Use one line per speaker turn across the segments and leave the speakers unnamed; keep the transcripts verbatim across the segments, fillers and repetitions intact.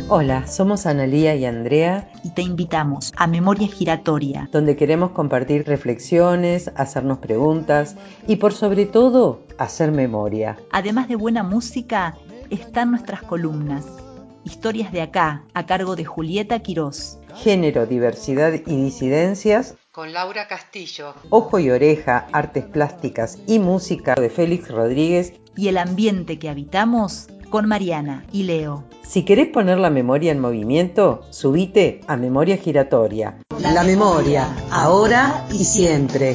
Hola, somos Analía y Andrea
y te invitamos a Memoria Giratoria,
donde queremos compartir reflexiones, hacernos preguntas y por sobre todo, hacer memoria.
Además de buena música, están nuestras columnas. Historias de acá, a cargo de Julieta Quirós.
Género, diversidad y disidencias, con Laura Castillo. Ojo y oreja, artes plásticas y música, de Félix Rodríguez.
Y el ambiente que habitamos, con Mariana y Leo.
Si querés poner la memoria en movimiento, subite a Memoria Giratoria. La, la memoria, ahora y siempre.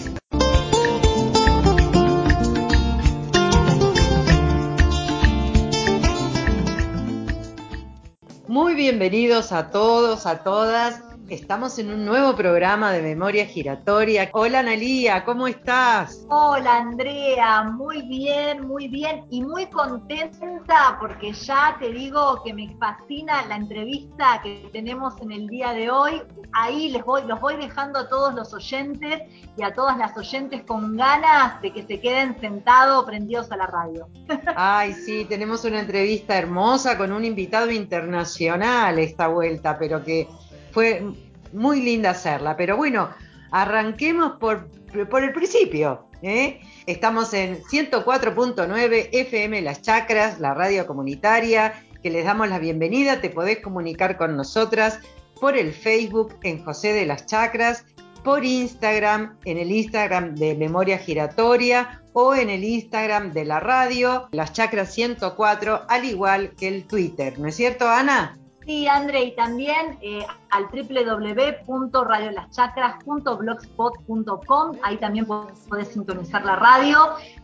Muy bienvenidos a todos, a todas. Estamos en un nuevo programa de Memoria Giratoria. Hola Analía, ¿cómo estás?
Hola Andrea, muy bien, muy bien y muy contenta porque ya te digo que me fascina la entrevista que tenemos en el día de hoy. Ahí les voy, los voy dejando a todos los oyentes y a todas las oyentes con ganas de que se queden sentados prendidos a la radio.
Ay, sí, tenemos una entrevista hermosa con un invitado internacional esta vuelta, pero que fue muy linda hacerla. Pero bueno, arranquemos por, por el principio, ¿eh? Estamos en ciento cuatro punto nueve F M Las Chacras, la radio comunitaria, que les damos la bienvenida. Te podés comunicar con nosotras por el Facebook en José de las Chacras, por Instagram, en el Instagram de Memoria Giratoria o en el Instagram de la radio, Las Chacras ciento cuatro, al igual que el Twitter. ¿No es cierto, Ana?
Sí, André, y también eh, al doble u doble u doble u punto radio las chacras punto blogspot punto com, ahí también podés sintonizar la radio.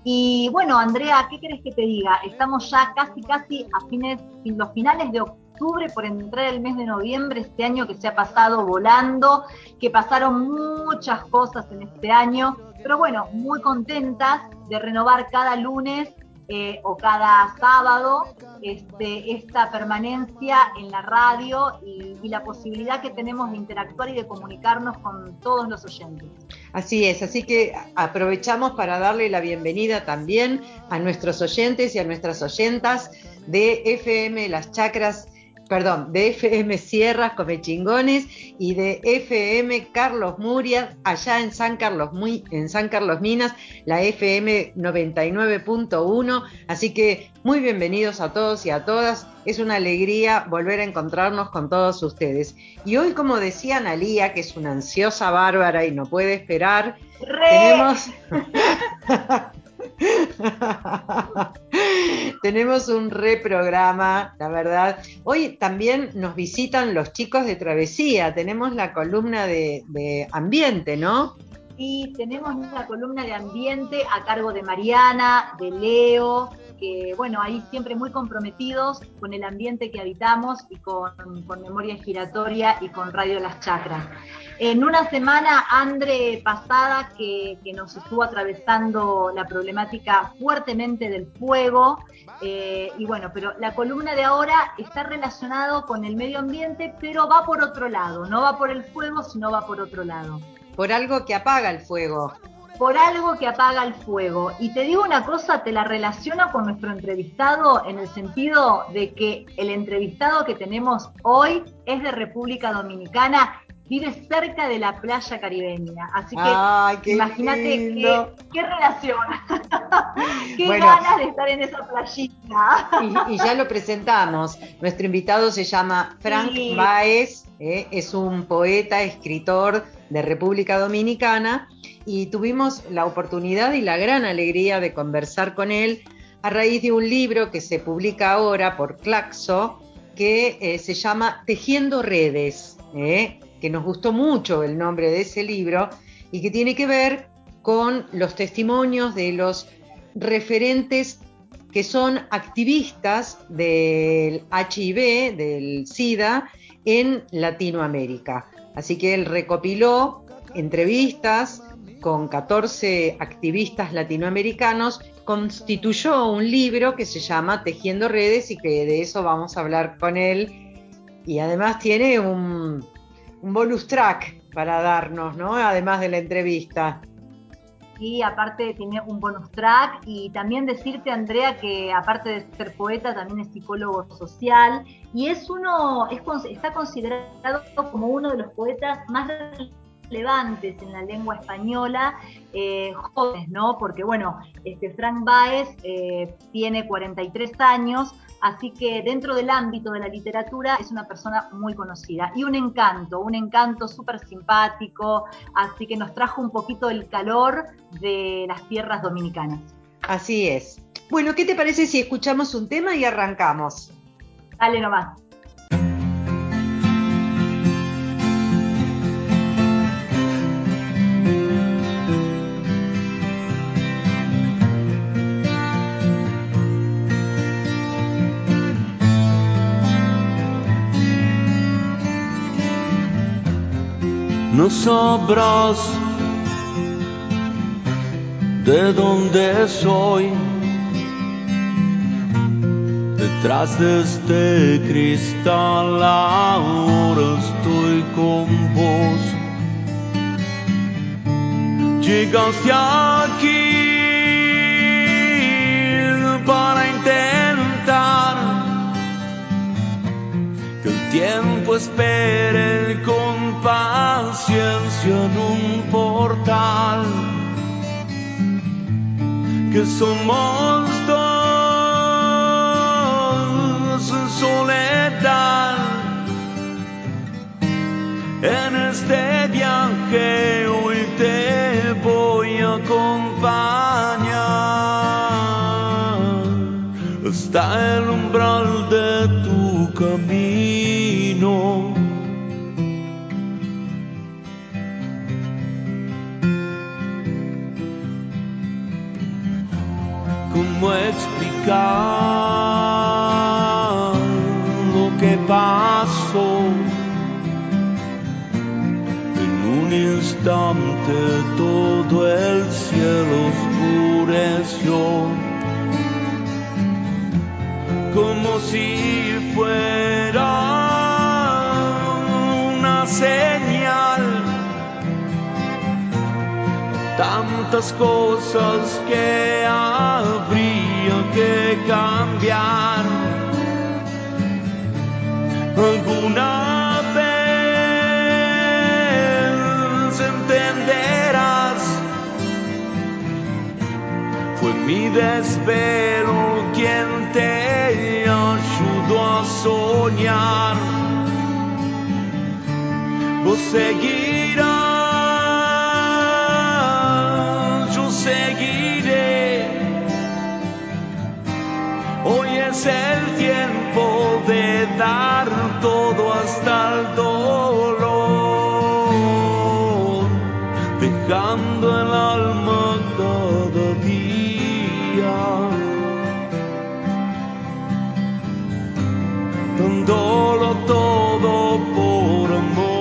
Y bueno, Andrea, ¿qué querés que te diga? Estamos ya casi, casi a fines, los finales de octubre, por entrar el mes de noviembre, este año que se ha pasado volando, que pasaron muchas cosas en este año, pero bueno, muy contentas de renovar cada lunes Eh, o cada sábado este, esta permanencia en la radio y, y la posibilidad que tenemos de interactuar y de comunicarnos con todos los oyentes.
Así es, así que aprovechamos para darle la bienvenida también a nuestros oyentes y a nuestras oyentas de F M Las Chacras, perdón, de F M Sierras Comechingones y de F M Carlos Murias, allá en San Carlos, muy, en San Carlos Minas, la F M noventa y nueve punto uno. Así que muy bienvenidos a todos y a todas. Es una alegría volver a encontrarnos con todos ustedes. Y hoy, como decía Analía, que es una ansiosa bárbara y no puede esperar,
¡Re!
tenemos... Tenemos un reprograma, la verdad. Hoy también nos visitan los chicos de Travesía. Tenemos la columna de, de ambiente, ¿no?
Y tenemos la columna de ambiente a cargo de Mariana, de Leo, que bueno, ahí siempre muy comprometidos con el ambiente que habitamos y con, con Memoria Giratoria y con Radio Las Chacras. En una semana, Andre, pasada, que, que nos estuvo atravesando la problemática fuertemente del fuego, eh, y bueno, pero la columna de ahora está relacionado con el medio ambiente, pero va por otro lado, no va por el fuego, sino va por otro lado.
Por algo que apaga el fuego.
Por algo que apaga el fuego. Y te digo una cosa, te la relaciono con nuestro entrevistado en el sentido de que el entrevistado que tenemos hoy es de República Dominicana, vive cerca de la playa caribeña. Así que
Ay, qué
imagínate qué, qué relación. Qué
bueno,
ganas de estar en esa playita.
Y, y ya lo presentamos. Nuestro invitado se llama Frank
Sí.
Báez, eh, es un poeta, escritor de República Dominicana, y tuvimos la oportunidad y la gran alegría de conversar con él a raíz de un libro que se publica ahora por Claxo, que eh, se llama Tejiendo Redes, eh, que nos gustó mucho el nombre de ese libro y que tiene que ver con los testimonios de los referentes que son activistas del H I V, del SIDA, en Latinoamérica. Así que él recopiló entrevistas con catorce activistas latinoamericanos, constituyó un libro que se llama Tejiendo Redes y que de eso vamos a hablar con él. Y además tiene un, un bonus track para darnos, ¿no? Además de la entrevista.
y aparte tiene un bonus track. Y también decirte, Andrea, que aparte de ser poeta, también es psicólogo social y es uno, es, está considerado como uno de los poetas más relevantes en la lengua española, eh, jóvenes, ¿no? Porque bueno, este Frank Baez eh, tiene cuarenta y tres años, así que dentro del ámbito de la literatura es una persona muy conocida y un encanto, un encanto súper simpático, así que nos trajo un poquito el calor de las tierras dominicanas.
Así es. Bueno, ¿qué te parece si escuchamos un tema y arrancamos?
Dale nomás.
No sabrás de dónde soy, detrás de este cristal ahora estoy con vos. Llegaste aquí para intentar que el tiempo espere con paciencia en un portal, que somos dos en soledad en este viaje. Hoy te voy a acompañar hasta el umbral de tu camino. ¿Cómo explicar lo que pasó? En un instante todo el cielo oscureció, como si fuera una señal. Tantas cosas que habría que cambiar. Alguna vez entenderás, fue mi desvelo quien te ayudó a soñar. Vos seguirás, seguiré. Hoy es el tiempo de dar todo hasta el dolor, dejando el alma cada día, dándolo todo por amor.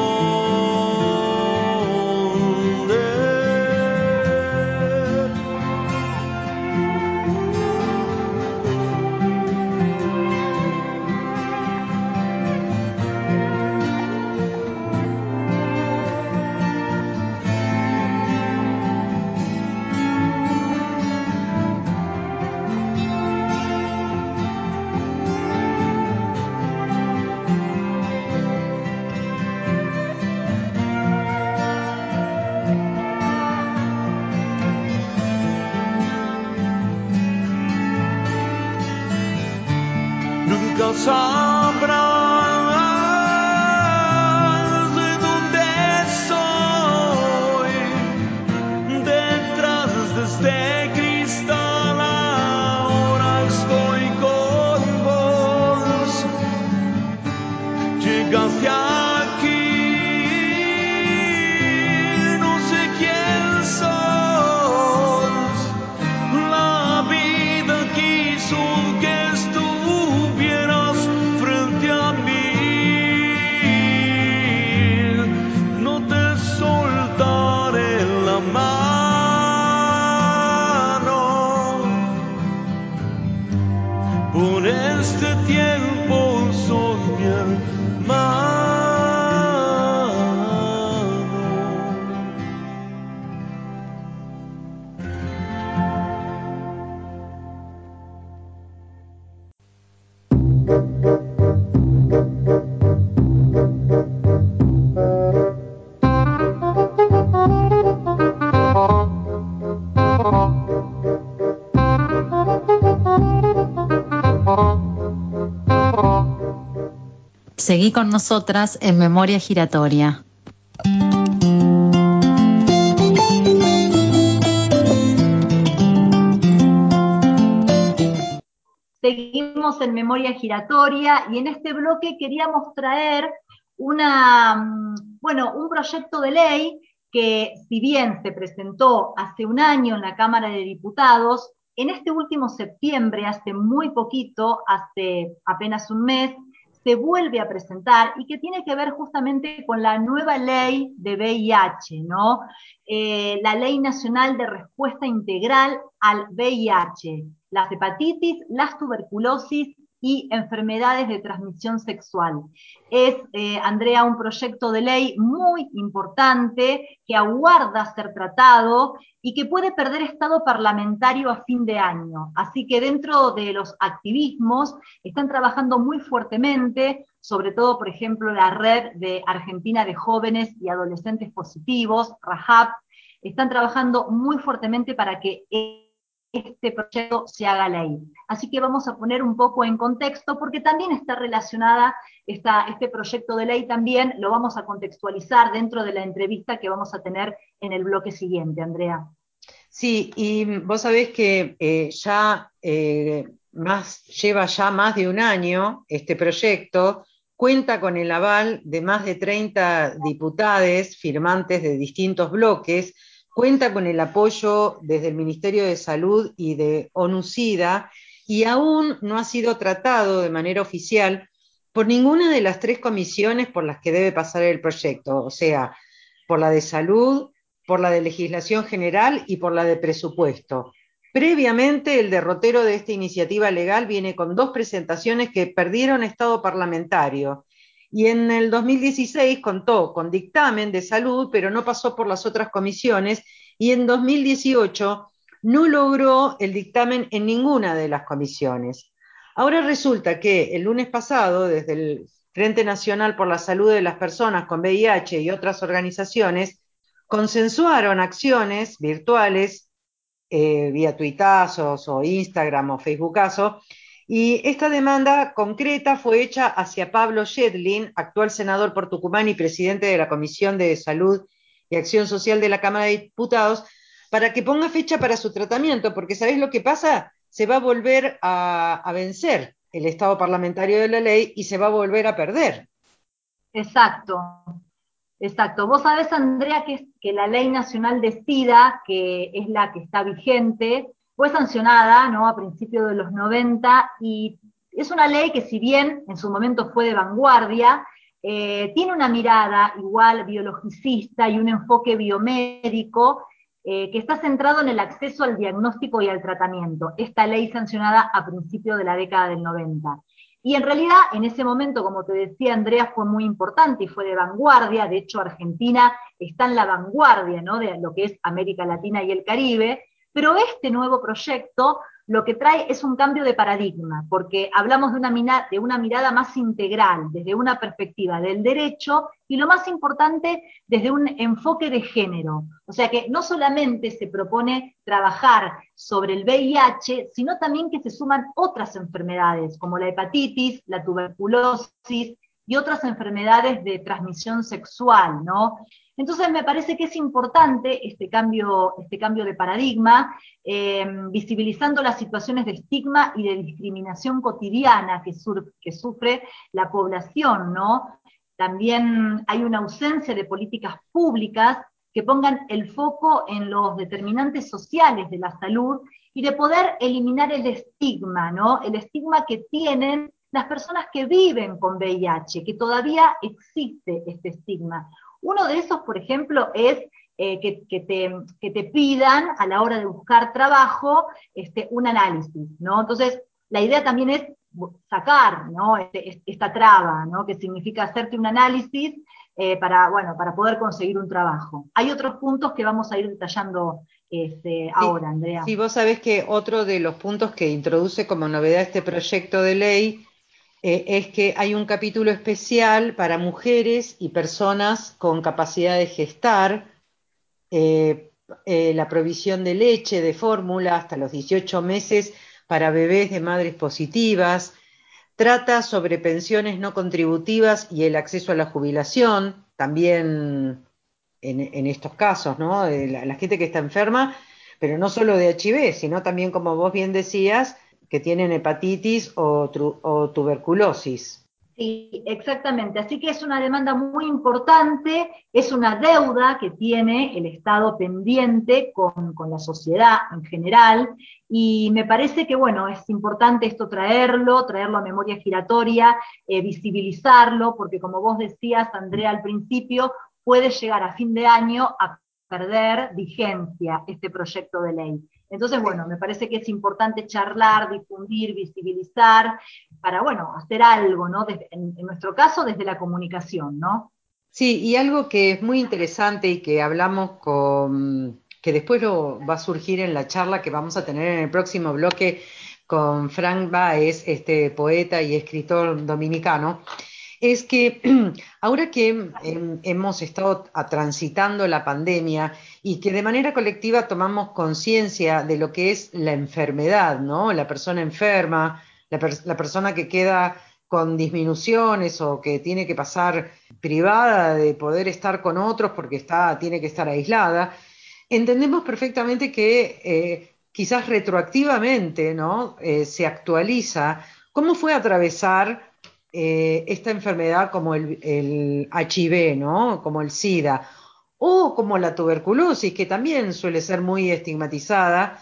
Nunca sabrás de dónde soy, detrás de este cristal ahora estoy con vos. Llegaste aquí, no sé quién sos, la vida quiso que estuvieras frente a mí. No te soltaré la mano por este tiempo, sos mi hermano.
Seguí con nosotras en Memoria Giratoria.
Seguimos en Memoria Giratoria y en este bloque queríamos traer una, bueno, un proyecto de ley que, si bien se presentó hace un año en la Cámara de Diputados, en este último septiembre, hace muy poquito, hace apenas un mes, se vuelve a presentar y que tiene que ver justamente con la nueva ley de V I H, ¿no? Eh, la Ley Nacional de Respuesta Integral al V I H, las hepatitis, las tuberculosis y enfermedades de transmisión sexual. Es, eh, Andrea, un proyecto de ley muy importante que aguarda ser tratado y que puede perder estado parlamentario a fin de año. Así que dentro de los activismos están trabajando muy fuertemente, sobre todo, por ejemplo, la Red de Argentina de Jóvenes y Adolescentes Positivos, RAJAP, están trabajando muy fuertemente para que este proyecto se haga ley. Así que vamos a poner un poco en contexto, porque también está relacionada, esta, este proyecto de ley también lo vamos a contextualizar dentro de la entrevista que vamos a tener en el bloque siguiente, Andrea.
Sí, y vos sabés que eh, ya eh, más, lleva ya más de un año este proyecto, cuenta con el aval de más de treinta diputados firmantes de distintos bloques, cuenta con el apoyo desde el Ministerio de Salud y de ONU-SIDA, y aún no ha sido tratado de manera oficial por ninguna de las tres comisiones por las que debe pasar el proyecto, o sea, por la de Salud, por la de Legislación General y por la de Presupuesto. Previamente, el derrotero de esta iniciativa legal viene con dos presentaciones que perdieron estado parlamentario, y en el dos mil dieciséis contó con dictamen de Salud, pero no pasó por las otras comisiones, y en dos mil dieciocho no logró el dictamen en ninguna de las comisiones. Ahora resulta que el lunes pasado, desde el Frente Nacional por la Salud de las Personas con V I H y otras organizaciones, consensuaron acciones virtuales, eh, vía tuitazos o Instagram o Facebookazo, y esta demanda concreta fue hecha hacia Pablo Yedlin, actual senador por Tucumán y presidente de la Comisión de Salud y Acción Social de la Cámara de Diputados, para que ponga fecha para su tratamiento, porque ¿sabés lo que pasa? Se va a volver a, a vencer el estado parlamentario de la ley y se va a volver a perder.
Exacto. Exacto. Vos sabés, Andrea, que, que la Ley Nacional de SIDA, que es la que está vigente, fue sancionada, ¿no?, a principios de los noventa, y es una ley que, si bien en su momento fue de vanguardia, eh, tiene una mirada igual biologicista y un enfoque biomédico eh, que está centrado en el acceso al diagnóstico y al tratamiento. Esta ley sancionada a principios de la década del noventa. Y en realidad, en ese momento, como te decía Andrea, fue muy importante y fue de vanguardia. De hecho, Argentina está en la vanguardia, ¿no?, de lo que es América Latina y el Caribe. Pero este nuevo proyecto lo que trae es un cambio de paradigma, porque hablamos de una, mina, de una mirada más integral, desde una perspectiva del derecho, y lo más importante, desde un enfoque de género. O sea que no solamente se propone trabajar sobre el V I H, sino también que se suman otras enfermedades, como la hepatitis, la tuberculosis y otras enfermedades de transmisión sexual, ¿no? Entonces me parece que es importante este cambio, este cambio de paradigma, eh, visibilizando las situaciones de estigma y de discriminación cotidiana que, sur, que sufre la población, ¿no? También hay una ausencia de políticas públicas que pongan el foco en los determinantes sociales de la salud y de poder eliminar el estigma, ¿no? El estigma que tienen las personas que viven con V I H, que todavía existe este estigma. Uno de esos, por ejemplo, es eh, que, que, te, que te pidan a la hora de buscar trabajo este, un análisis, ¿no? Entonces, la idea también es sacar, ¿no?, este, esta traba, ¿no?, que significa hacerte un análisis eh, para, bueno, para poder conseguir un trabajo. Hay otros puntos que vamos a ir detallando este, ahora,
sí,
Andrea.
Sí, vos sabés que otro de los puntos que introduce como novedad este proyecto de ley eh, es que hay un capítulo especial para mujeres y personas con capacidad de gestar, eh, eh, la provisión de leche, de fórmula, hasta los dieciocho meses para bebés de madres positivas, trata sobre pensiones no contributivas y el acceso a la jubilación, también en, en estos casos, ¿no? De la, la gente que está enferma, pero no solo de H I V, sino también, como vos bien decías, que tienen hepatitis o, tru, o tuberculosis.
Sí, exactamente. Así que es una demanda muy importante, es una deuda que tiene el Estado pendiente con, con la sociedad en general, y me parece que, bueno, es importante esto traerlo, traerlo a memoria giratoria, eh, visibilizarlo, porque como vos decías, Andrea, al principio, puede llegar a fin de año a perder vigencia este proyecto de ley. Entonces, bueno, me parece que es importante charlar, difundir, visibilizar, para, bueno, hacer algo, ¿no? Desde, en, en nuestro caso, desde la comunicación, ¿no?
Sí, y algo que es muy interesante y que hablamos con, que después lo va a surgir en la charla que vamos a tener en el próximo bloque con Frank Baez, este poeta y escritor dominicano, es que ahora que eh, hemos estado a, transitando la pandemia y que de manera colectiva tomamos conciencia de lo que es la enfermedad, ¿no? La persona enferma, la, per la persona que queda con disminuciones o que tiene que pasar privada de poder estar con otros porque está, tiene que estar aislada, entendemos perfectamente que eh, quizás retroactivamente, ¿no? eh, se actualiza cómo fue atravesar eh, esta enfermedad como el, el H I V, ¿no? Como el SIDA, o como la tuberculosis, que también suele ser muy estigmatizada,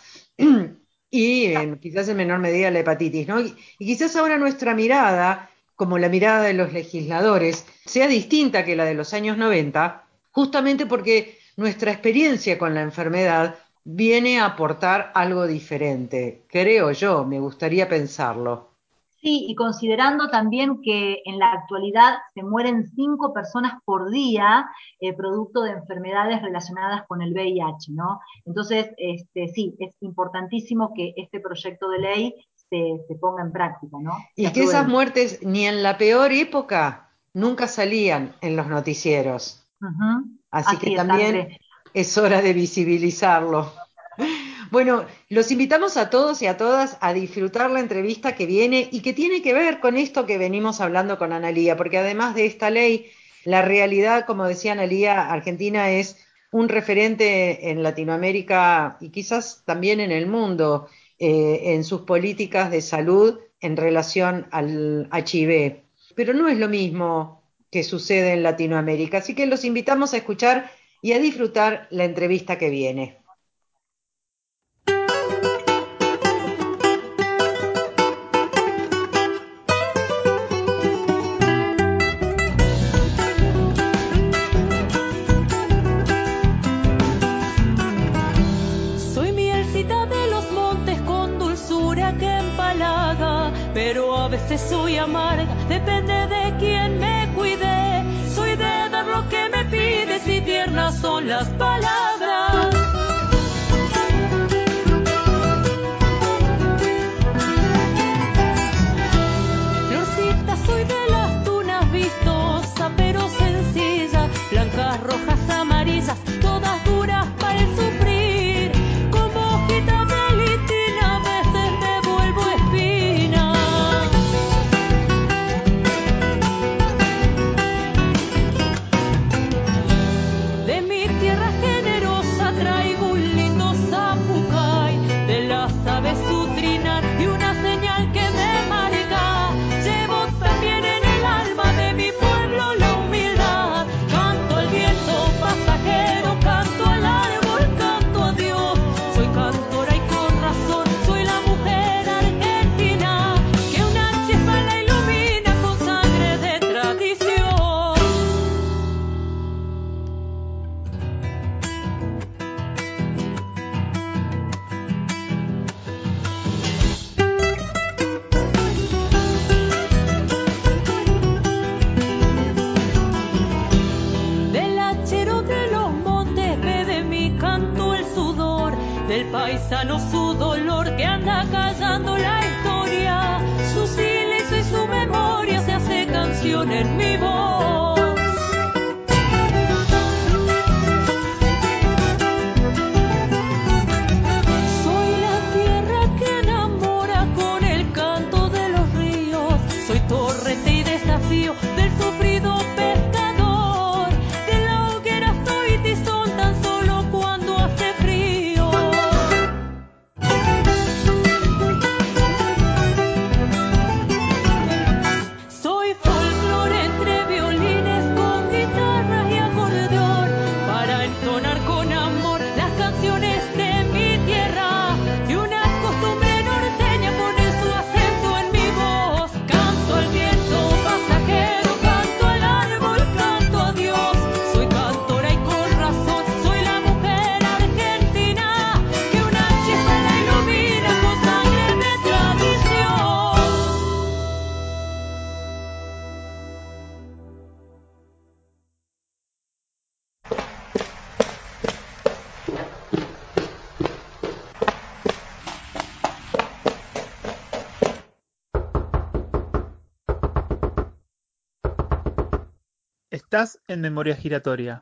y en, quizás en menor medida la hepatitis, ¿no? Y, y quizás ahora nuestra mirada, como la mirada de los legisladores, sea distinta que la de los años noventa, justamente porque nuestra experiencia con la enfermedad viene a aportar algo diferente, creo yo, me gustaría pensarlo.
Sí, y considerando también que en la actualidad se mueren cinco personas por día eh, producto de enfermedades relacionadas con el V I H, ¿no? Entonces, este, sí, es importantísimo que este proyecto de ley se, se ponga en práctica, ¿no? Se
Y que esas
apruebe.
muertes ni en la peor época nunca salían en los noticieros.
Uh-huh.
Así que
Así es,
también
André.
es hora de visibilizarlo. Bueno, los invitamos a todos y a todas a disfrutar la entrevista que viene y que tiene que ver con esto que venimos hablando con Analía, porque además de esta ley, la realidad, como decía Analía, Argentina es un referente en Latinoamérica y quizás también en el mundo eh, en sus políticas de salud en relación al H I V. Pero no es lo mismo que sucede en Latinoamérica, así que los invitamos a escuchar y a disfrutar la entrevista que viene.
Pero a veces soy amarga, depende de quién me cuide. Soy de dar lo que me pides y tiernas son las palabras. Florcita, soy de las tunas vistosa, pero sencilla. Blancas, rojas, amarillas, todas duras para el sufrir. Como hojita de litina, a veces me vuelvo espina. De mi tierra generosa traigo un lindo zapucay, de las aves su trinar y una señal que me marca. Llevo también en el alma de mi pueblo la humildad. Canto al viento pasajero, canto al árbol, canto a Dios. Soy cantora y con razón, soy la mujer argentina que una chispa la ilumina con sangre de tradición. Del hachero de los montes bebe mi canto el sudor, del paisano su dolor que anda callando la historia. Su silencio y su memoria se hace canción en mi voz. Soy la tierra que enamora con el canto de los ríos. Soy
Estás en Memoria Giratoria.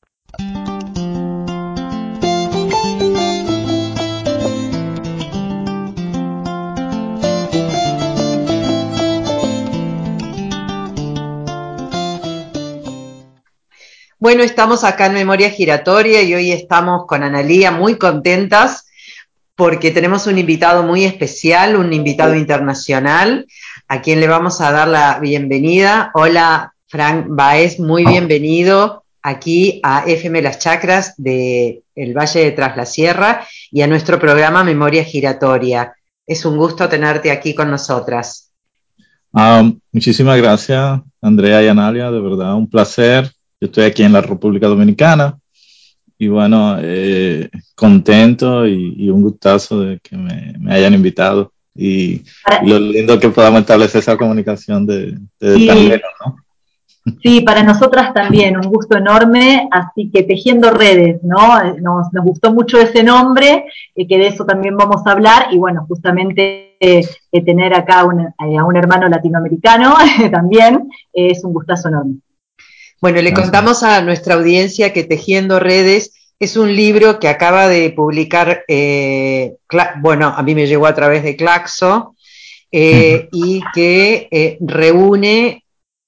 Bueno, estamos acá en Memoria Giratoria y hoy estamos con Analía muy contentas porque tenemos un invitado muy especial, un invitado internacional, a quien le vamos a dar la bienvenida. Hola, Frank Baez, muy bienvenido aquí a F M Las Chacras de el Valle de Tras la Sierra y a nuestro programa Memoria Giratoria. Es un gusto tenerte aquí con nosotras.
Um, muchísimas gracias, Andrea y Analia, de verdad, un placer. Yo estoy aquí en la República Dominicana y bueno, eh, contento y, y un gustazo de que me, me hayan invitado y, y lo lindo que podamos establecer esa comunicación de, de
sí,
tan lejos, ¿no?
Sí, para nosotras también, un gusto enorme, así que Tejiendo Redes, ¿no? Nos, nos gustó mucho ese nombre, eh, que de eso también vamos a hablar, y bueno, justamente eh, tener acá un, eh, a un hermano latinoamericano también eh, es un gustazo enorme.
Bueno, le
Gracias.
contamos a nuestra audiencia que Tejiendo Redes es un libro que acaba de publicar, eh, bueno, a mí me llegó a través de Claxo, eh, y que eh, reúne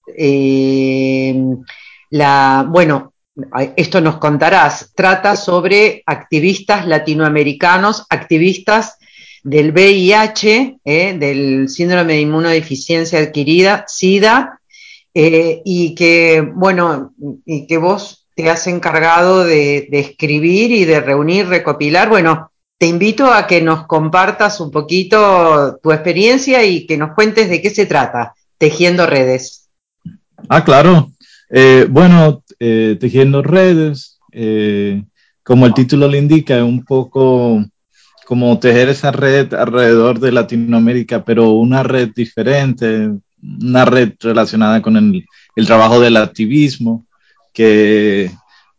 eh, la, bueno, esto nos contarás, trata sobre activistas latinoamericanos, activistas del V I H, eh, del síndrome de inmunodeficiencia adquirida, SIDA, Eh, y que, bueno, y que vos te has encargado de, de escribir y de reunir, recopilar. Bueno, te invito a que nos compartas un poquito tu experiencia y que nos cuentes de qué se trata, Tejiendo Redes.
Ah, claro. Eh, bueno, eh, Tejiendo Redes, eh, como el título le indica, es un poco como tejer esa red alrededor de Latinoamérica, pero una red diferente, una red relacionada con el, el trabajo del activismo, que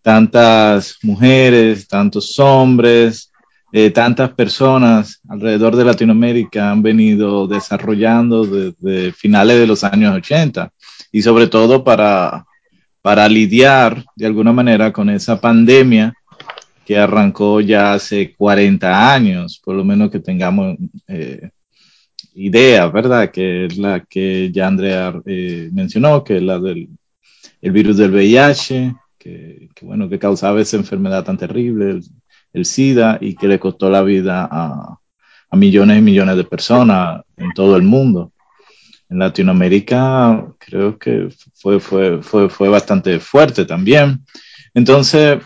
tantas mujeres, tantos hombres, eh, tantas personas alrededor de Latinoamérica han venido desarrollando desde finales de los años ochenta y sobre todo para, para lidiar de alguna manera con esa pandemia que arrancó ya hace cuarenta años, por lo menos que tengamos eh, idea, ¿verdad? Que es la que ya Andrea eh, mencionó, que es la del el virus del V I H, que, que bueno, que causaba esa enfermedad tan terrible, el, el SIDA, y que le costó la vida a, a millones y millones de personas en todo el mundo. En Latinoamérica creo que fue, fue, fue, fue bastante fuerte también. Entonces,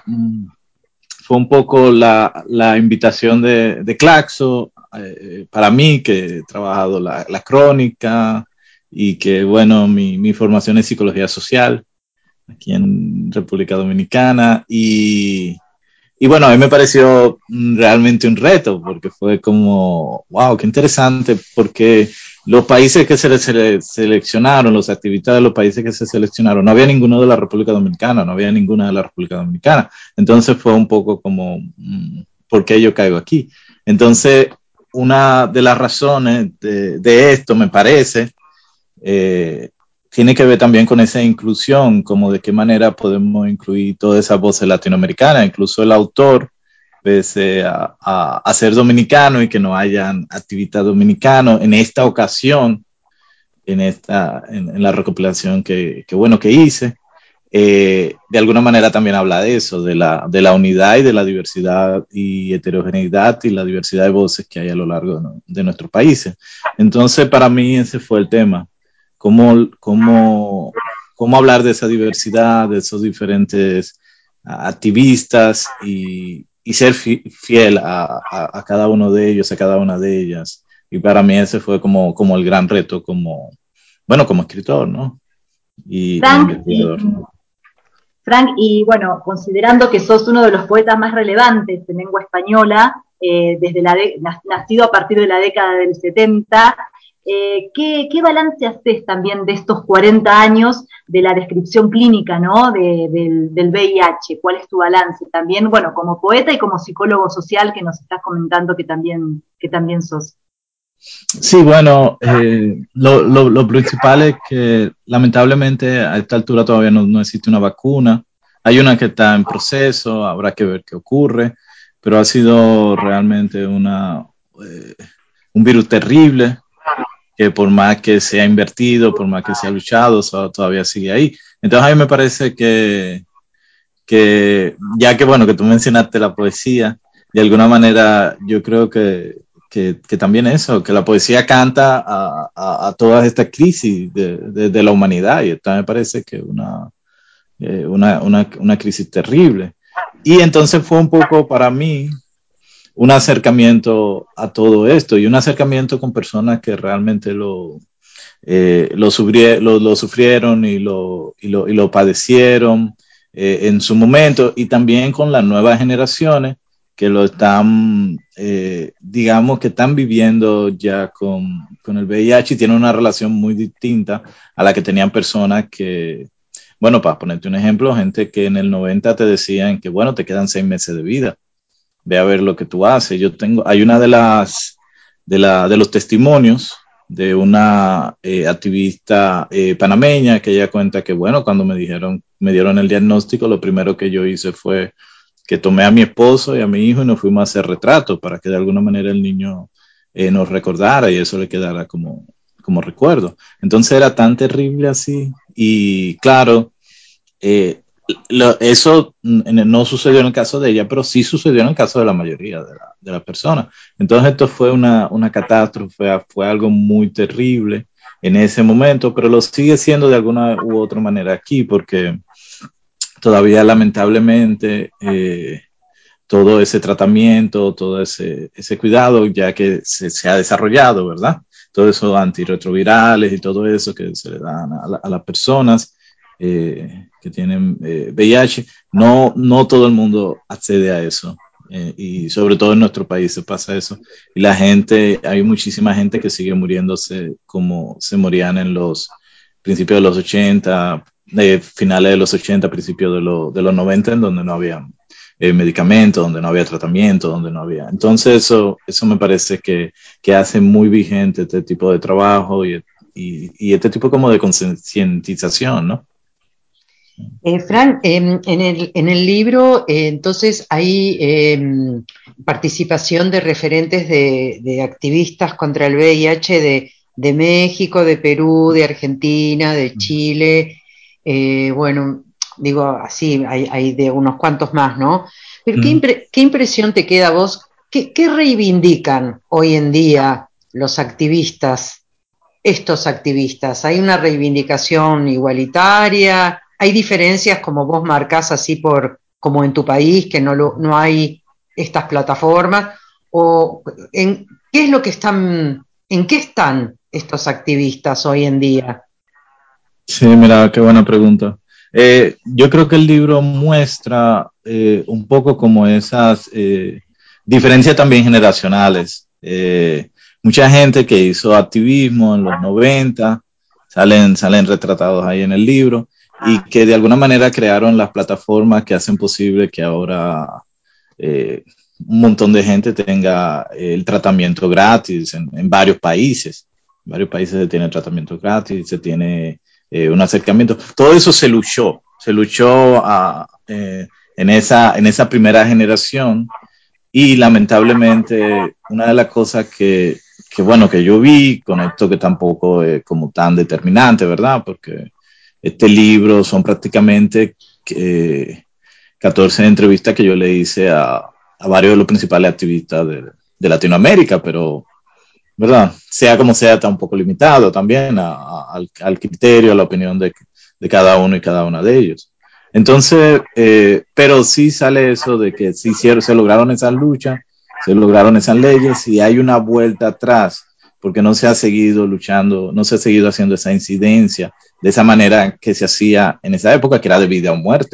fue un poco la, la invitación de, de Claxo, eh, para mí, que he trabajado la, la crónica y que, bueno, mi, mi formación es psicología social aquí en República Dominicana. Y, y bueno, a mí me pareció realmente un reto, porque fue como, wow, qué interesante, porque los países que se le sele seleccionaron, los activistas de los países que se seleccionaron, no había ninguno de la República Dominicana, no había ninguna de la República Dominicana. Entonces fue un poco como, ¿por qué yo caigo aquí? Entonces, una de las razones de, de esto, me parece, eh, tiene que ver también con esa inclusión, como de qué manera podemos incluir todas esas voces latinoamericanas, incluso el autor, pese a, a, a ser dominicano y que no hayan activistas dominicanos, en esta ocasión, en, esta, en, en la recopilación que, que, bueno, que hice, eh, de alguna manera también habla de eso, de la, de la unidad y de la diversidad y heterogeneidad y la diversidad de voces que hay a lo largo de, de nuestros países. Entonces, para mí ese fue el tema. Cómo, cómo, cómo hablar de esa diversidad, de esos diferentes activistas y, y ser fiel a, a, a cada uno de ellos, a cada una de ellas. Y para mí ese fue como, como el gran reto, como, bueno, como escritor, ¿no? Y,
Frank,
e investigador.
Y, Frank, y bueno, considerando que sos uno de los poetas más relevantes en lengua española, eh, desde la de, nacido a partir de la década del setenta, Eh, ¿qué, ¿Qué balance haces también de estos cuarenta años de la descripción clínica, ¿no? de, del, del V I H? ¿Cuál es tu balance? También, bueno, como poeta y como psicólogo social que nos estás comentando que también, que también sos.
Sí, bueno, eh, lo, lo, lo principal es que lamentablemente a esta altura todavía no, no existe una vacuna. Hay una que está en proceso, habrá que ver qué ocurre, pero ha sido realmente una, eh, un virus terrible que por más que se ha invertido, por más que se ha luchado, so- todavía sigue ahí. Entonces a mí me parece que, que ya que bueno, que tú mencionaste la poesía, de alguna manera yo creo que, que, que también eso, que la poesía canta a, a, a todas estas crisis de, de, de, la humanidad, y esta me parece que una, eh, una, una, una crisis terrible. Y entonces fue un poco para mí un acercamiento a todo esto y un acercamiento con personas que realmente lo, eh, lo, sufrie, lo, lo, sufrieron y lo, y lo, y lo padecieron eh, en su momento, y también con las nuevas generaciones que lo están, eh, digamos, que están viviendo ya con, con el V I H y tienen una relación muy distinta a la que tenían personas que, bueno, para ponerte un ejemplo, gente que en el noventa te decían que, bueno, te quedan seis meses de vida, ve a ver lo que tú haces. Yo tengo, hay una de las, de, la, de los testimonios de una eh, activista eh, panameña que ella cuenta que, bueno, cuando me dijeron, me dieron el diagnóstico, lo primero que yo hice fue que tomé a mi esposo y a mi hijo y nos fuimos a hacer retratos para que de alguna manera el niño eh, nos recordara y eso le quedara como, como recuerdo. Entonces era tan terrible así y claro, eh, lo, eso no sucedió en el caso de ella, pero sí sucedió en el caso de la mayoría de, la, de las personas. Entonces esto fue una, una catástrofe, fue algo muy terrible en ese momento, pero lo sigue siendo de alguna u otra manera aquí, porque todavía lamentablemente eh, todo ese tratamiento, todo ese, ese cuidado, ya que se, se ha desarrollado, ¿verdad? Todo eso antirretrovirales y todo eso que se le dan a, la, a las personas eh, que tienen eh, V I H, no, no todo el mundo accede a eso. Eh, y sobre todo en nuestro país se pasa eso. Y la gente, hay muchísima gente que sigue muriéndose como se morían en los principios de los ochenta, eh, finales de los ochenta, principios de, lo, de los noventa, en donde no había eh, medicamentos, donde no había tratamiento, donde no había. Entonces eso, eso me parece que, que hace muy vigente este tipo de trabajo y, y, y este tipo como de concientización, ¿no?
Eh, Fran, eh, en, el, en el libro, eh, entonces, hay eh, participación de referentes de, de activistas contra el V I H de, de México, de Perú, de Argentina, de Chile, eh, bueno, digo así, hay, hay de unos cuantos más, ¿no? Pero ¿qué, impre qué impresión te queda a vos? ¿Qué, ¿Qué reivindican hoy en día los activistas, estos activistas? ¿Hay una reivindicación igualitaria? ¿Hay diferencias como vos marcás así por, como en tu país, que no, lo, no hay estas plataformas? ¿O en qué es lo que están, en qué están estos activistas hoy en día?
Sí, mira, qué buena pregunta. Eh, yo creo que el libro muestra eh, un poco como esas eh, diferencias también generacionales. Eh, mucha gente que hizo activismo en los noventa salen, salen retratados ahí en el libro y que de alguna manera crearon las plataformas que hacen posible que ahora eh, un montón de gente tenga el tratamiento gratis en, en varios países. En varios países se tiene tratamiento gratis, se tiene eh, un acercamiento. Todo eso se luchó, se luchó a, eh, en, esa, en esa primera generación y lamentablemente una de las cosas que, que bueno, que yo vi con esto que tampoco es como tan determinante, ¿verdad? Porque este libro son prácticamente eh, catorce entrevistas que yo le hice a, a varios de los principales activistas de, de Latinoamérica, pero ¿verdad? Sea como sea, está un poco limitado también a, a, al, al criterio, a la opinión de, de cada uno y cada una de ellos. Entonces, eh, pero sí sale eso de que sí hicieron, se lograron esas luchas, se lograron esas leyes y hay una vuelta atrás, porque no se ha seguido luchando, no se ha seguido haciendo esa incidencia de esa manera que se hacía en esa época, que era de vida o muerte.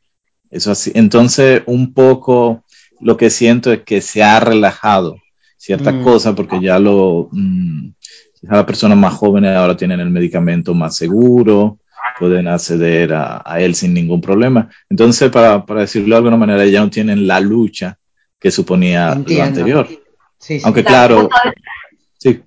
Eso así. Entonces, un poco lo que siento es que se ha relajado ciertas mm. cosas porque ya lo mmm, las personas más jóvenes ahora tienen el medicamento más seguro, pueden acceder a, a él sin ningún problema. Entonces, para, para decirlo de alguna manera, ya no tienen la lucha que suponía Entiendo. Lo anterior. Sí, sí. Aunque claro,
claro
sí.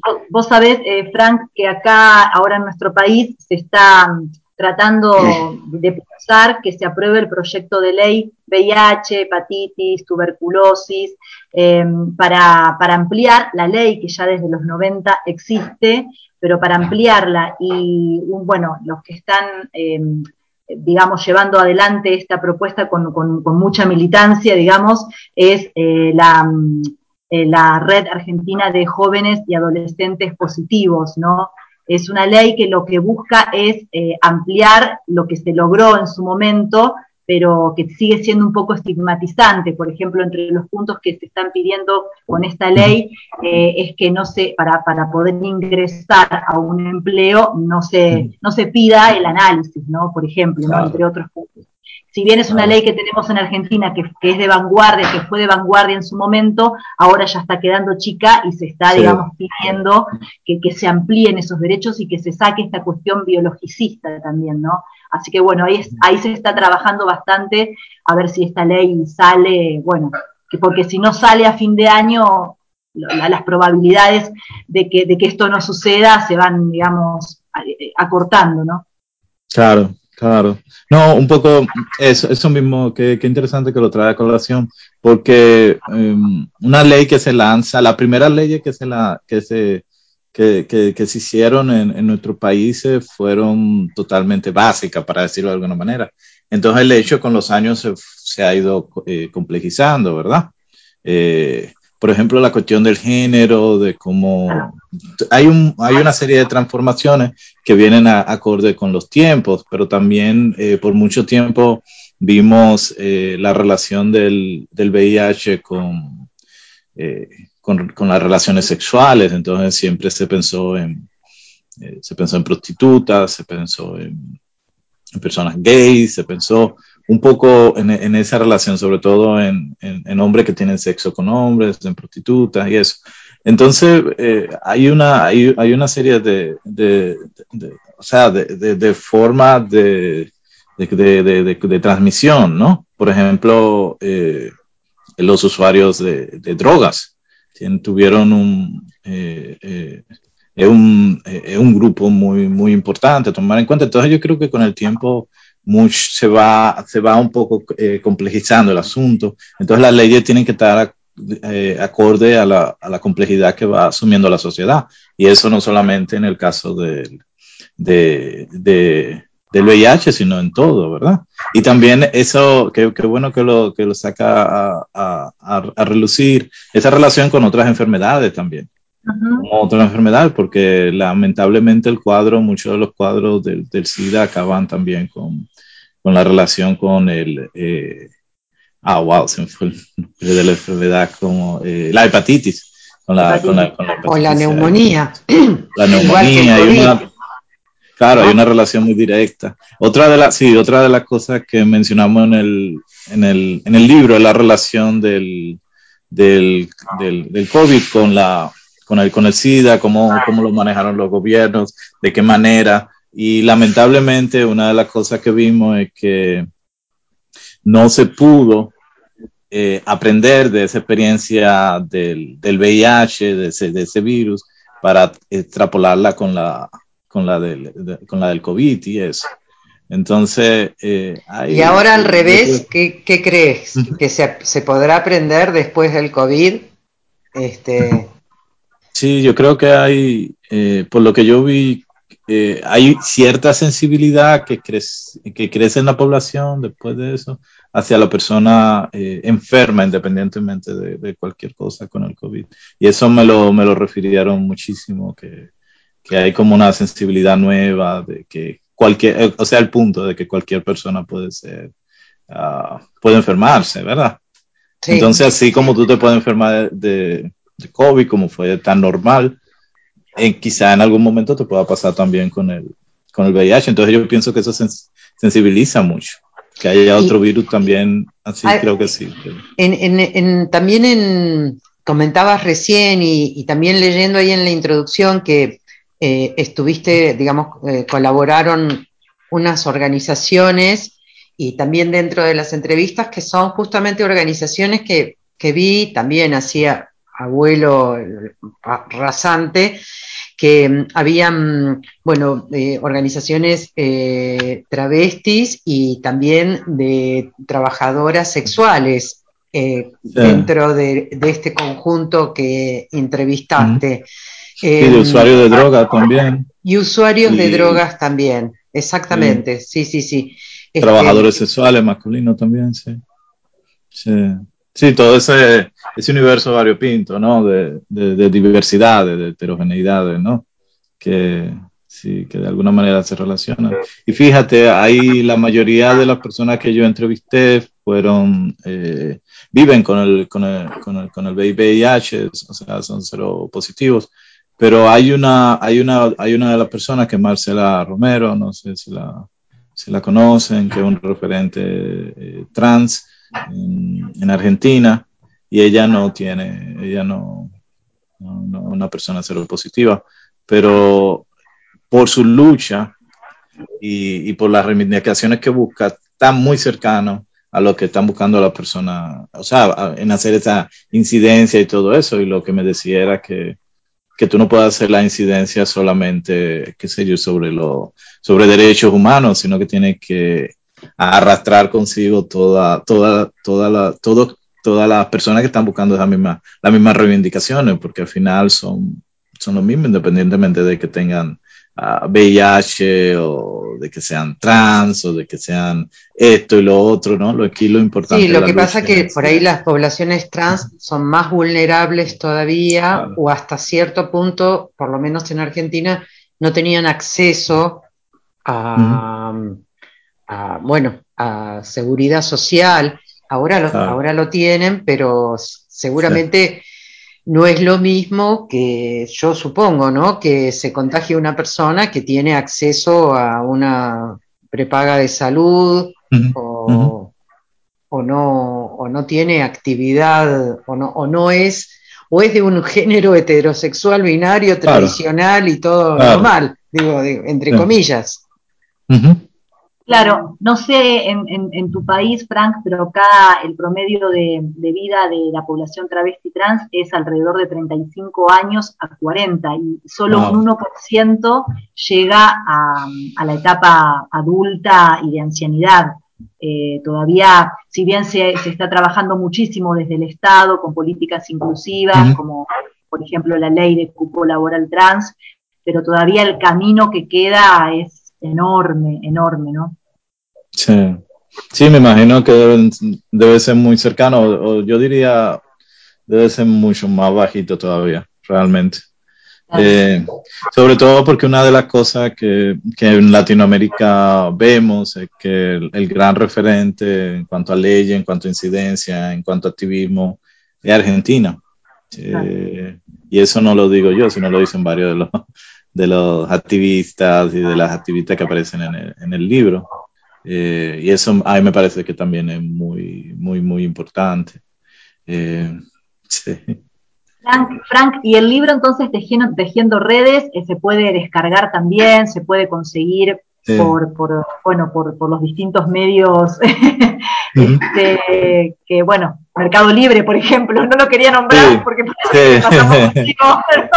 vos sabés, eh, Frank, que acá, ahora en nuestro país, se está um, tratando de pensar que se apruebe el proyecto de ley V I H, hepatitis, tuberculosis, eh, para, para ampliar la ley que ya desde los noventa existe, pero para ampliarla y, bueno, los que están, eh, digamos, llevando adelante esta propuesta con, con, con mucha militancia, digamos, es eh, la... Eh, la Red Argentina de Jóvenes y Adolescentes Positivos, ¿no? Es una ley que lo que busca es eh, ampliar lo que se logró en su momento, pero que sigue siendo un poco estigmatizante. Por ejemplo, entre los puntos que se están pidiendo con esta ley eh, es que no se, para, para poder ingresar a un empleo no se, no se pida el análisis, ¿no? Por ejemplo, ¿no? Entre otros puntos. Si bien es una ley que tenemos en Argentina que, que es de vanguardia, que fue de vanguardia en su momento, ahora ya está quedando chica y se está, sí, digamos, pidiendo que, que se amplíen esos derechos y que se saque esta cuestión biologicista también, ¿no? Así que bueno, ahí, es, ahí se está trabajando bastante a ver si esta ley sale, bueno, que porque si no sale a fin de año, la, las probabilidades de que, de que esto no suceda se van, digamos, acortando, ¿no?
Claro. Claro, no, un poco eso, eso mismo, que, que interesante que lo trae a colación, porque um, una ley que se lanza, la primera ley que se la, que se, que, que, que se hicieron en, en nuestros países fueron totalmente básicas, para decirlo de alguna manera. Entonces el hecho con los años se, se ha ido eh, complejizando, ¿verdad? Eh, por ejemplo, la cuestión del género, de cómo hay, un, hay una serie de transformaciones que vienen a, acorde con los tiempos, pero también eh, por mucho tiempo vimos eh, la relación del, del V I H con, eh, con, con las relaciones sexuales, entonces siempre se pensó en, eh, se pensó en prostitutas, se pensó en, en personas gays, se pensó un poco en, en esa relación, sobre todo en, en, en, hombres que tienen sexo con hombres, en prostitutas y eso. Entonces, eh, hay, una, hay, hay una serie de, de, de, de o sea, de, de, de formas de, de, de, de, de transmisión, ¿no? Por ejemplo, eh, los usuarios de, de drogas tuvieron un... Eh, eh, es un, es un grupo muy, muy importante a tomar en cuenta. Entonces yo creo que con el tiempo mucho, se, va, se va un poco eh, complejizando el asunto. Entonces las leyes tienen que estar eh, acorde a la, a la complejidad que va asumiendo la sociedad. Y eso no solamente en el caso de, de, de, del V I H, sino en todo, ¿verdad? Y también eso, qué que bueno que lo, que lo saca a, a, a, a relucir, esa relación con otras enfermedades también. Como otra enfermedad, porque lamentablemente el cuadro, muchos de los cuadros del, del SIDA acaban también con, con la relación con el, eh, ah, wow, se me fue el nombre de la enfermedad, como eh, la hepatitis, con la, con la, con la hepatitis,
o la neumonía.
La neumonía, hay una, claro, ¿no? Hay una relación muy directa. Otra de las, sí, otra de las cosas que mencionamos en el, en el, en el libro es la relación del, del, del, del COVID con la con el, con el SIDA, cómo, cómo lo manejaron los gobiernos, de qué manera. Y lamentablemente una de las cosas que vimos es que no se pudo eh, aprender de esa experiencia del, del V I H, de ese, de ese virus, para extrapolarla con la, con la, del, de, con la del COVID y eso. Entonces, eh, hay,
y ahora al revés, ¿qué, qué crees? Uh-huh. ¿Que se, se podrá aprender después del COVID? Este...
Sí, yo creo que hay, eh, por lo que yo vi, eh, hay cierta sensibilidad que crece, que crece en la población después de eso hacia la persona eh, enferma, independientemente de, de cualquier cosa con el COVID. Y eso me lo, me lo refirieron muchísimo, que, que hay como una sensibilidad nueva, de que cualquier, o sea, el punto de que cualquier persona puede ser, uh, puede enfermarse, ¿verdad? Sí. Entonces, así como tú te puedes enfermar de, de de COVID, como fue tan normal, eh, quizá en algún momento te pueda pasar también con el, con el V I H. Entonces yo pienso que eso sens sensibiliza mucho. Que haya otro y, virus también, así hay, creo que sí.
En, en, en, también en, comentabas recién y, y también leyendo ahí en la introducción que eh, estuviste, digamos, eh, colaboraron unas organizaciones y también dentro de las entrevistas que son justamente organizaciones que, que vi también hacía abuelo rasante, que habían, bueno, eh, organizaciones eh, travestis y también de trabajadoras sexuales eh, sí. dentro de, de este conjunto que entrevistaste.
Uh-huh. Eh, y de usuarios de drogas también.
Y usuarios y, de drogas también, exactamente, sí, sí, sí. sí.
Trabajadores
este,
sexuales masculinos también, sí. Sí. Sí, todo ese, ese universo variopinto, ¿no? De, de, de diversidades, de heterogeneidades, ¿no? Que sí, que de alguna manera se relacionan. Y fíjate, ahí la mayoría de las personas que yo entrevisté fueron, eh, viven con el, con el, con el, con el V I H, o sea, son cero positivos. Pero hay una, hay una, hay una de las personas que es Marcela Romero, no sé si la, si la conocen, que es un referente eh, trans en, en Argentina, y ella no tiene, ella no, no, no una persona cero positiva, pero por su lucha y, y por las reivindicaciones que busca, está muy cercano a lo que están buscando las personas, o sea, en hacer esa incidencia y todo eso, y lo que me decía era que que tú no puedes hacer la incidencia solamente, qué sé yo, sobre, lo, sobre derechos humanos, sino que tienes que arrastrar consigo toda, toda, toda la, todo, todas las personas que están buscando esa misma, las mismas reivindicaciones, porque al final son, son los mismos, independientemente de que tengan uh, V I H o de que sean trans o de que sean esto y lo otro, ¿no? Lo aquí lo importante
sí, lo
es la
que
lucha
pasa que por ahí las poblaciones trans son más vulnerables todavía, claro. O hasta cierto punto, por lo menos en Argentina, no tenían acceso a, uh-huh. a bueno, a seguridad social. Ahora lo, claro. ahora lo tienen, pero seguramente sí. No es lo mismo que yo supongo, ¿no? Que se contagie una persona que tiene acceso a una prepaga de salud uh-huh. o, uh-huh. o, no, o no tiene actividad o no, o no es, o es de un género heterosexual binario tradicional claro. Y todo claro. Normal, digo, digo entre sí. Comillas.
Uh-huh. Claro, no sé en, en, en tu país, Frank, pero acá el promedio de, de vida de la población travesti trans es alrededor de treinta y cinco años a cuarenta, y solo wow. Un uno por ciento llega a, a la etapa adulta y de ancianidad. Eh, todavía, si bien se, se está trabajando muchísimo desde el Estado con políticas inclusivas, uh-huh. Como por ejemplo la ley de cupo laboral trans, pero todavía el camino que queda es enorme, enorme, ¿no?
Sí, sí, me imagino que deben, debe ser muy cercano, o, o yo diría, debe ser mucho más bajito todavía, realmente. Eh, sobre todo porque una de las cosas que, que en Latinoamérica vemos es que el, el gran referente en cuanto a ley, en cuanto a incidencia, en cuanto a activismo, es Argentina. Eh, y eso no lo digo yo, sino lo dicen varios de los, de los activistas y de las activistas que aparecen en el, en el libro. Eh, y eso a mí me parece que también es muy, muy, muy importante. Eh, sí.
Frank, Frank, y el libro entonces Tejiendo, Tejiendo Redes eh, se puede descargar también, se puede conseguir sí. por, por, bueno, por, por los distintos medios, uh-huh. este, que bueno, Mercado Libre, por ejemplo, no lo quería nombrar sí. Porque sí. Pasamos muchísimo, pero...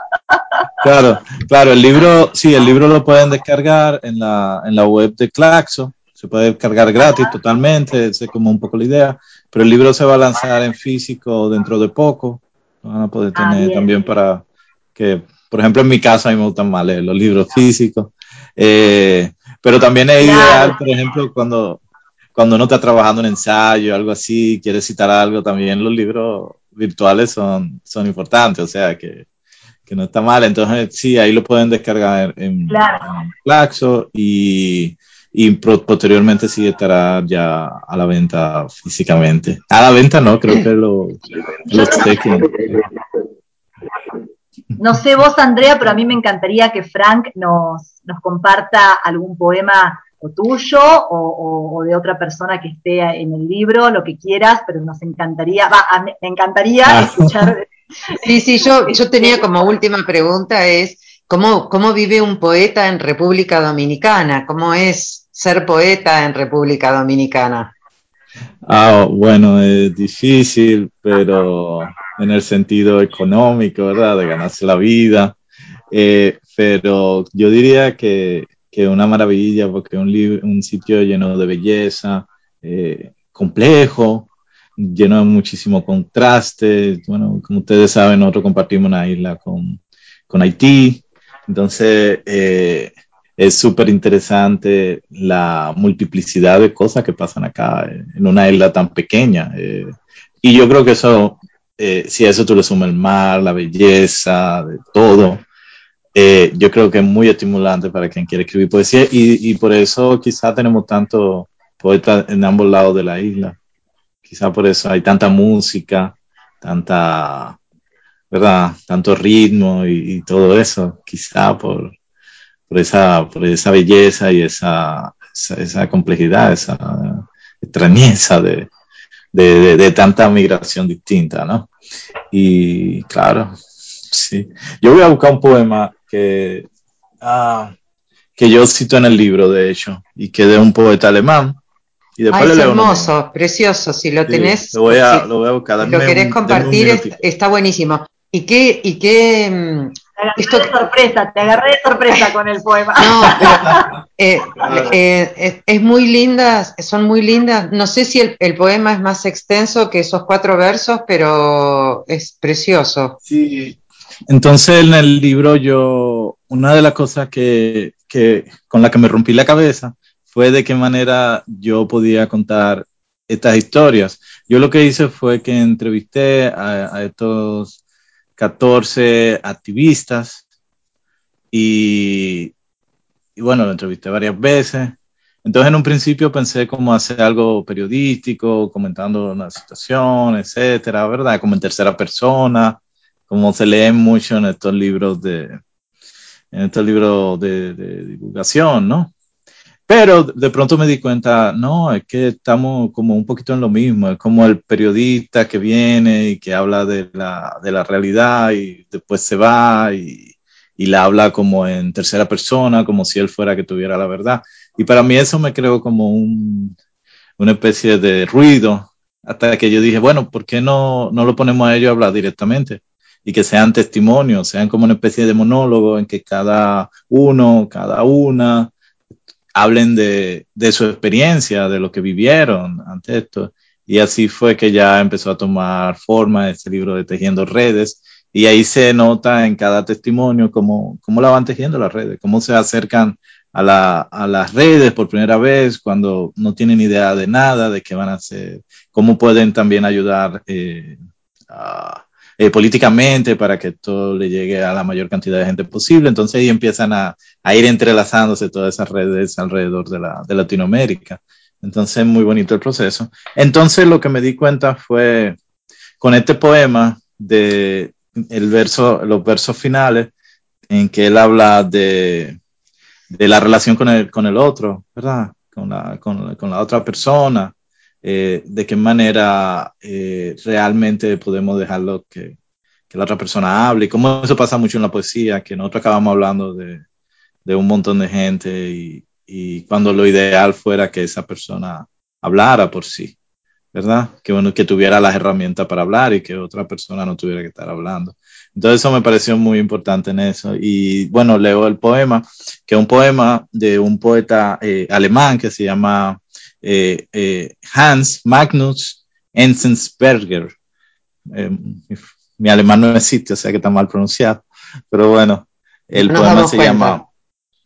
Claro, claro, el libro, sí, el libro lo pueden descargar en la, en la web de Claxo, se puede descargar gratis totalmente, esa es como un poco la idea, pero el libro se va a lanzar en físico dentro de poco, lo van a poder tener ah, también para que, por ejemplo, en mi caso a mí me gustan más leer los libros físicos, eh, pero también es claro. Ideal, por ejemplo, cuando, cuando uno está trabajando en ensayo, algo así, quiere citar algo, también los libros virtuales son, son importantes, o sea que que no está mal, entonces sí, ahí lo pueden descargar en, claro. en Claxo y, y pro, posteriormente sí estará ya a la venta físicamente. A la venta no, creo que lo, lo chequen.
No sé vos, Andrea, pero a mí me encantaría que Frank nos, nos comparta algún poema o tuyo o, o, o de otra persona que esté en el libro, lo que quieras, pero nos encantaría, va, a, me encantaría ah. escuchar...
Sí, sí, yo, yo tenía como última pregunta es, ¿cómo, ¿cómo vive un poeta en República Dominicana? ¿Cómo es ser poeta en República Dominicana?
Ah, bueno, es difícil, pero en el sentido económico, ¿verdad? De ganarse la vida. Eh, pero yo diría que, que una maravilla, porque es un, libro, un sitio lleno de belleza, eh, complejo, lleno de muchísimo contraste. Bueno, como ustedes saben, nosotros compartimos una isla con, con Haití, entonces eh, es súper interesante la multiplicidad de cosas que pasan acá en una isla tan pequeña. Eh, y yo creo que eso, eh, si a eso tú le sumas el mar, la belleza, de todo, eh, yo creo que es muy estimulante para quien quiere escribir poesía y, y por eso quizá tenemos tanto poetas en ambos lados de la isla. Quizá por eso hay tanta música, tanta, ¿verdad? Tanto ritmo y, y todo eso, quizá por, por, esa, por esa belleza y esa, esa, esa complejidad, esa extrañeza de, de, de, de tanta migración distinta, ¿no? Y claro, sí. Yo voy a buscar un poema que, ah, que yo cito en el libro, de hecho, y que es de un poeta alemán, y
Ah,
después le
es
leo uno mío.
hermoso, precioso. Si lo
Sí,
tenés,
lo voy
si,
a, lo voy a buscar.
si lo
Dame
querés
un, dame un
compartir, es-
minutito.
está buenísimo. ¿Y qué, y qué, mm,
Te agarré
esto,
de sorpresa, te agarré de sorpresa con el poema.
no, pero eh, eh, es, es muy lindas, son muy lindas. No sé si el, el poema es más extenso que esos cuatro versos, pero es precioso.
Sí. Entonces en el libro yo, una de las cosas que, que con la que me rompí la cabeza fue de qué manera yo podía contar estas historias. Yo lo que hice fue que entrevisté a, a estos catorce activistas y, y bueno, lo entrevisté varias veces. Entonces en un principio pensé como hacer algo periodístico, comentando una situación, etcétera, ¿verdad? Como en tercera persona, como se lee mucho en estos libros de, en estos libros de, de divulgación, ¿no? Pero de pronto me di cuenta, no, es que estamos como un poquito en lo mismo, es como el periodista que viene y que habla de la, de la realidad y después se va y, y la habla como en tercera persona, como si él fuera que tuviera la verdad. Y para mí eso me creó como un, una especie de ruido, hasta que yo dije, bueno, ¿por qué no, no lo ponemos a ellos a hablar directamente? Y que sean testimonios, sean como una especie de monólogo en que cada uno, cada una, hablen de, de su experiencia, de lo que vivieron ante esto. Y así fue que ya empezó a tomar forma este libro de Tejiendo Redes. Y ahí se nota en cada testimonio cómo, cómo la van tejiendo las redes, cómo se acercan a, la, a las redes por primera vez cuando no tienen idea de nada, de qué van a hacer, cómo pueden también ayudar eh, a, eh, políticamente para que esto le llegue a la mayor cantidad de gente posible. Entonces ahí empiezan a, a ir entrelazándose todas esas redes alrededor de, la, de Latinoamérica. Entonces muy bonito el proceso. Entonces lo que me di cuenta fue con este poema de el verso, los versos finales en que él habla de, de la relación con el, con el otro, ¿verdad? Con la, con, con la otra persona, eh, de qué manera eh, realmente podemos dejarlo que, que la otra persona hable, y cómo eso pasa mucho en la poesía, que nosotros acabamos hablando de, de un montón de gente y, y cuando lo ideal fuera que esa persona hablara por sí, ¿verdad? Que uno que tuviera las herramientas para hablar y que otra persona no tuviera que estar hablando. Entonces eso me pareció muy importante en eso. Y bueno, leo el poema, que es un poema de un poeta eh, alemán que se llama eh, eh, Hans Magnus Enzensberger. Eh, mi, mi alemán no existe, o sea que está mal pronunciado. Pero bueno,
No
el
nos
poema
damos
se
cuenta.
llama,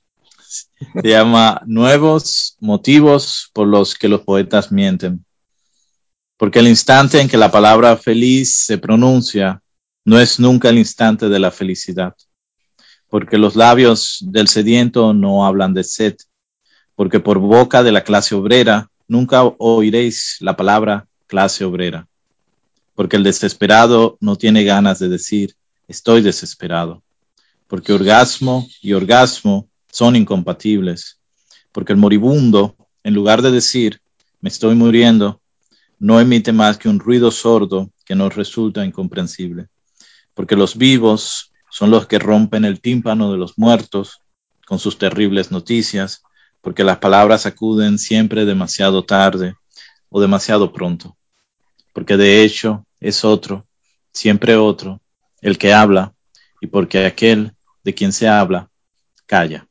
se llama Nuevos motivos por los que los poetas mienten. Porque el instante en que la palabra feliz se pronuncia no es nunca el instante de la felicidad. Porque los labios del sediento no hablan de sed. Porque por boca de la clase obrera nunca oiréis la palabra clase obrera. Porque el desesperado no tiene ganas de decir estoy desesperado. Porque orgasmo y orgasmo son incompatibles. Porque el moribundo, en lugar de decir me estoy muriendo, no emite más que un ruido sordo que nos resulta incomprensible, porque los vivos son los que rompen el tímpano de los muertos con sus terribles noticias, porque las palabras acuden siempre demasiado tarde o demasiado pronto, porque de hecho es otro, siempre otro, el que habla, y porque aquel de quien se habla, calla.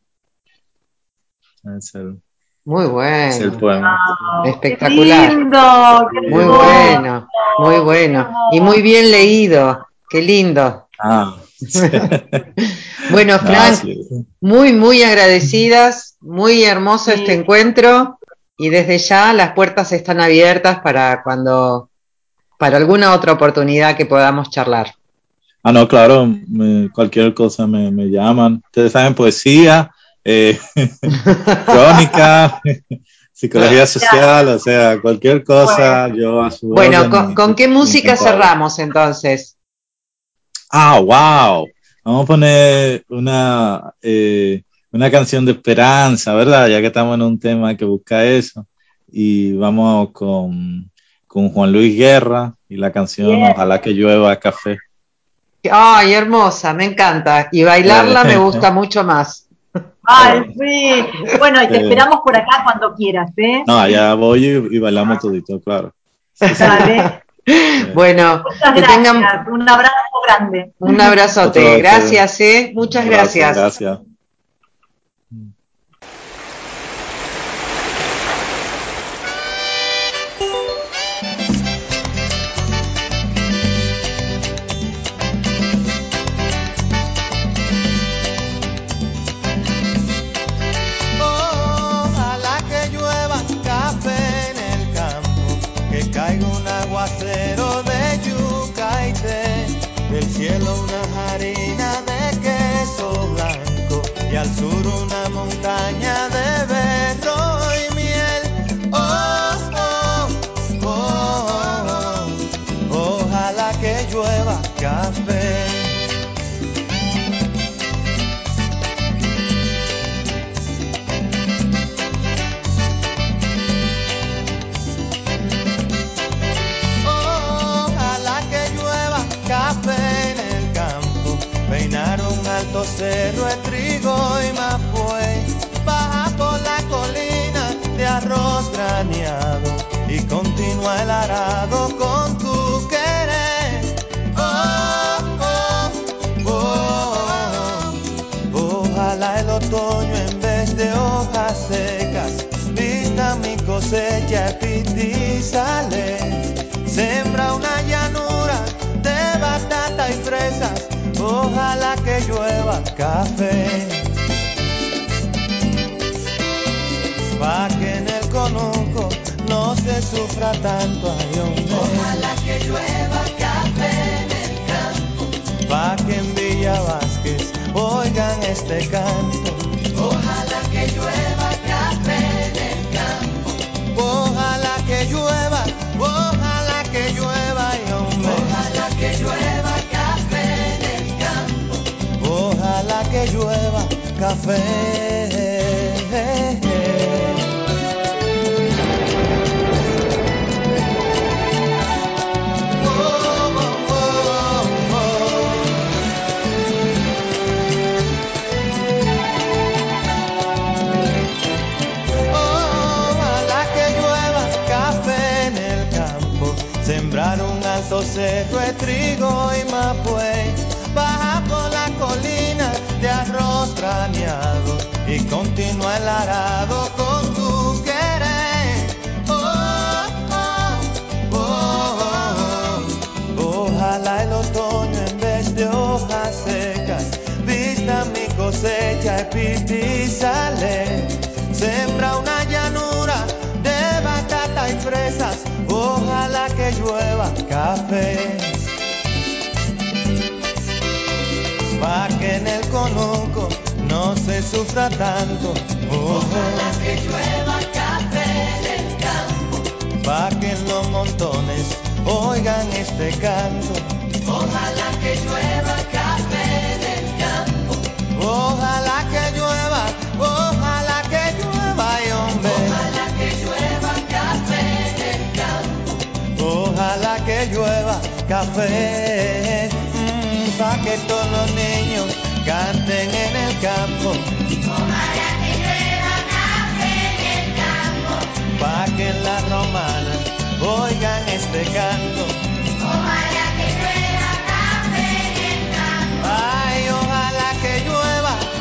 Es el,
Muy
es el
bueno.
poema.
Wow,
Espectacular.
¡qué lindo! ¡Qué
Muy
hermoso!
bueno, muy bueno. Y muy bien leído. Qué lindo.
Ah, sí.
Bueno,
No,
Frank,
sí.
muy, muy agradecidas, muy hermoso este
Sí.
encuentro y desde ya las puertas están abiertas para cuando, para alguna otra oportunidad que podamos charlar.
Ah, no, claro, me- cualquier cosa me, me llaman. Ustedes saben poesía, eh, crónica, psicología social, o sea, cualquier cosa,
Bueno,
yo a su
Bueno,
orden
¿con,
y,
con qué
y
música
encantado.
cerramos entonces?
Ah, wow. Vamos a poner una, eh, una canción de esperanza, ¿verdad? Ya que estamos en un tema que busca eso. Y vamos con, con Juan Luis Guerra y la canción
bien.
Ojalá que llueva café.
Ay, hermosa, me encanta. Y bailarla me
Eh,
gusta mucho más.
Ay,
eh,
sí. Bueno, y te
eh,
esperamos por acá cuando quieras, ¿eh?
no, allá voy y, y bailamos todito, claro. Sí, sí.
Dale.
Eh,
Bueno,
Muchas
que tengan
gracias. Un abrazo grande.
un
otro,
abrazote.
otro,
Gracias, ¿eh?
un
Muchas
abrazo,
gracias.
gracias.
Ojalá que llueva café en el campo, que caiga un aguacero de yuca y té, del cielo una harina de queso blanco y al sur una montaña de berro y miel. Oh, oh, oh, oh, ojalá que llueva café. Ojalá que llueva café en el campo, peinar un alto cerro de trigo y mapuey, baja por la colina de arroz graneado y continúa el arado con tu querer. Oh, oh, oh, oh, ojalá el otoño en vez de hojas secas vista mi cosecha pistizales. Sembra una llanura de batata y fresas, ojalá que llueva café. Pa' que en el conuco no se sufra tanto, ay hombre. Ojalá que llueva café en el campo. Pa' que en Villa Vázquez oigan este canto. Ojalá que llueva café en el campo. Ojalá que llueva, ojalá que llueva, ay hombre. Ojalá que llueva café en el campo. Ojalá que llueva café. Ojalá que llueva café en el campo, sembrar un alto cerro de trigo y mapuey, baja por la colina de arroz graneado y continúa el arado con tu querer. Oh, oh, oh, oh. Ojalá el otoño en vez de hojas secas vista mi cosecha epistizales. Sembra una llanura de batata y fresas, ojalá que llueva café. Pa' que en el conuco no se sufra tanto, ojalá que llueva café en el campo. Pa' que en los montones oigan este canto, ojalá que llueva café en el campo. Ojalá que llueva, ojalá que llueva, ay hombre. Ojalá que llueva café en el campo. Ojalá que llueva café, mm, pa' que todos los niños canten en el campo. Ojalá que llueva café en el campo. Pa' que en la romana oigan este canto. Ojalá que llueva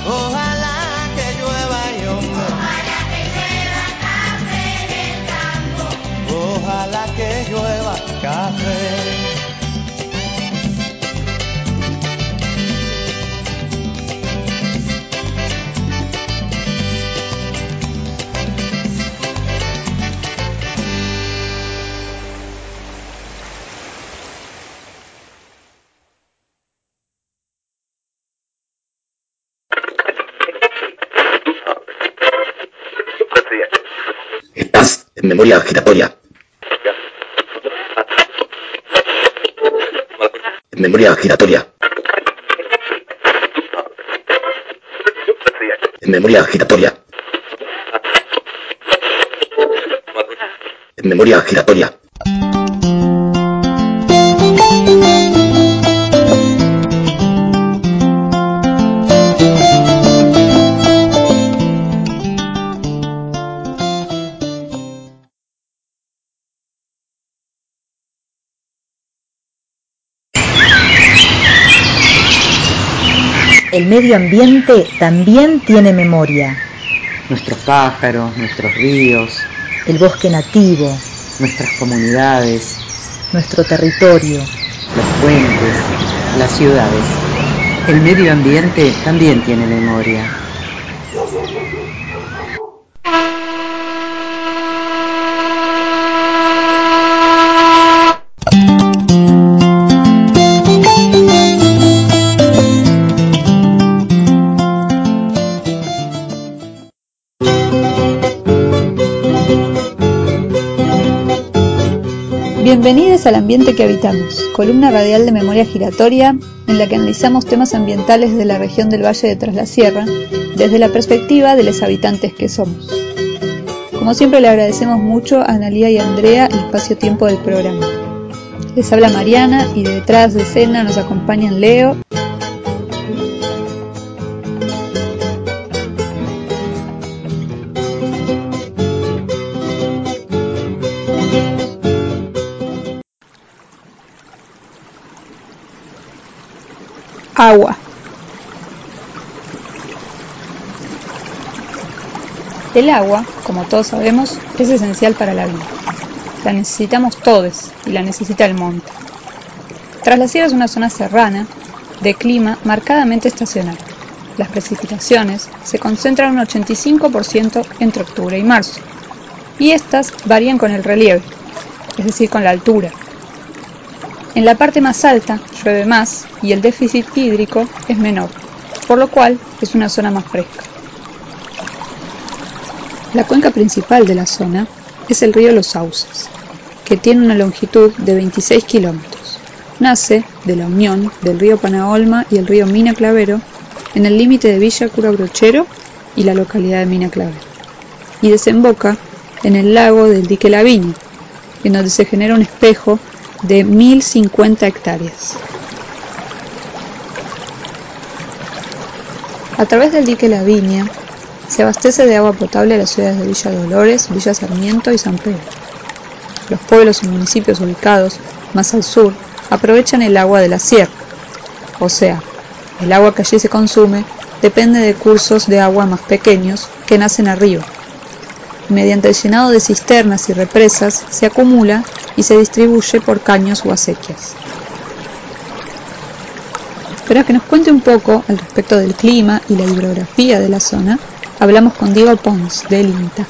Ojalá que llueva y hombre. Ojalá que llueva café en el campo. Ojalá que llueva café.
Estás en memoria giratoria. En memoria giratoria. En memoria giratoria. En memoria giratoria.
El medio ambiente también tiene memoria.
Nuestros pájaros, nuestros ríos,
El bosque nativo,
nuestras comunidades,
nuestro territorio.
los puentes, las ciudades. El medio ambiente también tiene memoria.
Bienvenidos al ambiente que habitamos, columna radial de memoria giratoria en la que analizamos temas ambientales de la región del Valle de Tras la Sierra desde la perspectiva de los habitantes que somos. Como siempre le agradecemos mucho a Analía y Andrea el espacio-tiempo del programa. Les habla Mariana y de detrás de escena nos acompañan Leo, agua. El agua, como todos sabemos, es esencial para la vida. La necesitamos todos y la necesita el monte. Tras la Sierra es una zona serrana de clima marcadamente estacional. Las precipitaciones se concentran un ochenta y cinco por ciento entre octubre y marzo, y estas varían con el relieve, es decir, con la altura. En la parte más alta llueve más y el déficit hídrico es menor, por lo cual es una zona más fresca. La cuenca principal de la zona es el río Los Sauces, que tiene una longitud de veintiséis kilómetros. Nace de la unión del río Panaolma y el río Mina Clavero en el límite de Villa Cura Brochero y la localidad de Mina Clavero, y desemboca en el lago del Dique La Viña, en donde se genera un espejo de mil cincuenta hectáreas. A través del dique La Viña se abastece de agua potable a las ciudades de Villa Dolores, Villa Sarmiento y San Pedro. Los pueblos y municipios ubicados más al sur aprovechan el agua de la sierra, o sea, el agua que allí se consume depende de cursos de agua más pequeños que nacen arriba. Mediante el llenado de cisternas y represas se acumula y se distribuye por caños o acequias. Para que nos cuente un poco al respecto del clima y la hidrografía de la zona, hablamos con Diego Pons, del INTA.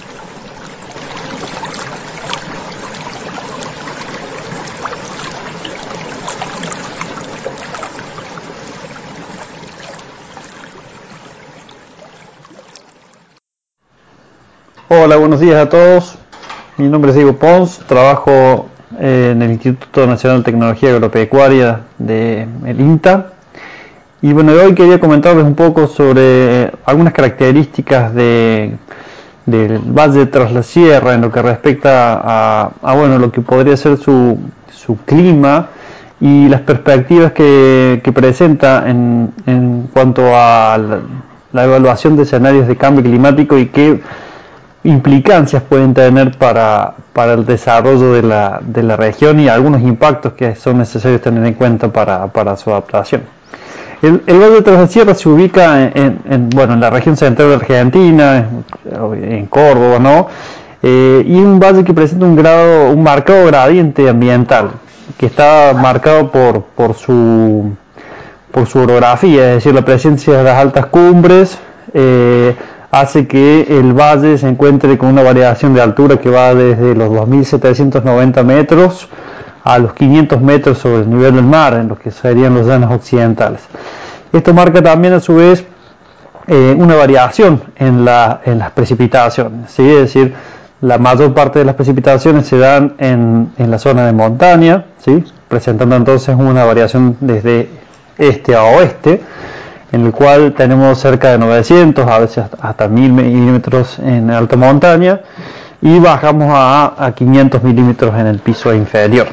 Hola, buenos días a todos. Mi nombre es Diego Pons, trabajo en el Instituto Nacional de Tecnología Agropecuaria de el INTA. Y bueno, hoy quería comentarles un poco sobre algunas características de, del Valle de Tras la Sierra en lo que respecta a, a bueno, lo que podría ser su, su clima y las perspectivas que, que presenta en, en cuanto a la, la evaluación de escenarios de cambio climático y qué implicancias pueden tener para, para el desarrollo de la, de la región y algunos impactos que son necesarios tener en cuenta para, para su adaptación. El, el Valle de Tras la Sierra se ubica en, en, en, bueno, en la región central de Argentina, en, en Córdoba, ¿no? Eh, y un valle que presenta un grado, un marcado gradiente ambiental, que está marcado por, por su por su orografía, es decir, la presencia de las altas cumbres eh, hace que el valle se encuentre con una variación de altura que va desde los dos mil setecientos noventa metros a los quinientos metros sobre el nivel del mar, en lo que serían los llanos occidentales. Esto marca también a su vez eh, una variación en, la, en las precipitaciones, ¿sí? Es decir, la mayor parte de las precipitaciones se dan en, en la zona de montaña, ¿sí? Presentando entonces una variación desde este a oeste, en el cual tenemos cerca de novecientos, a veces hasta mil milímetros en alta montaña, y bajamos a, a quinientos milímetros en el piso inferior.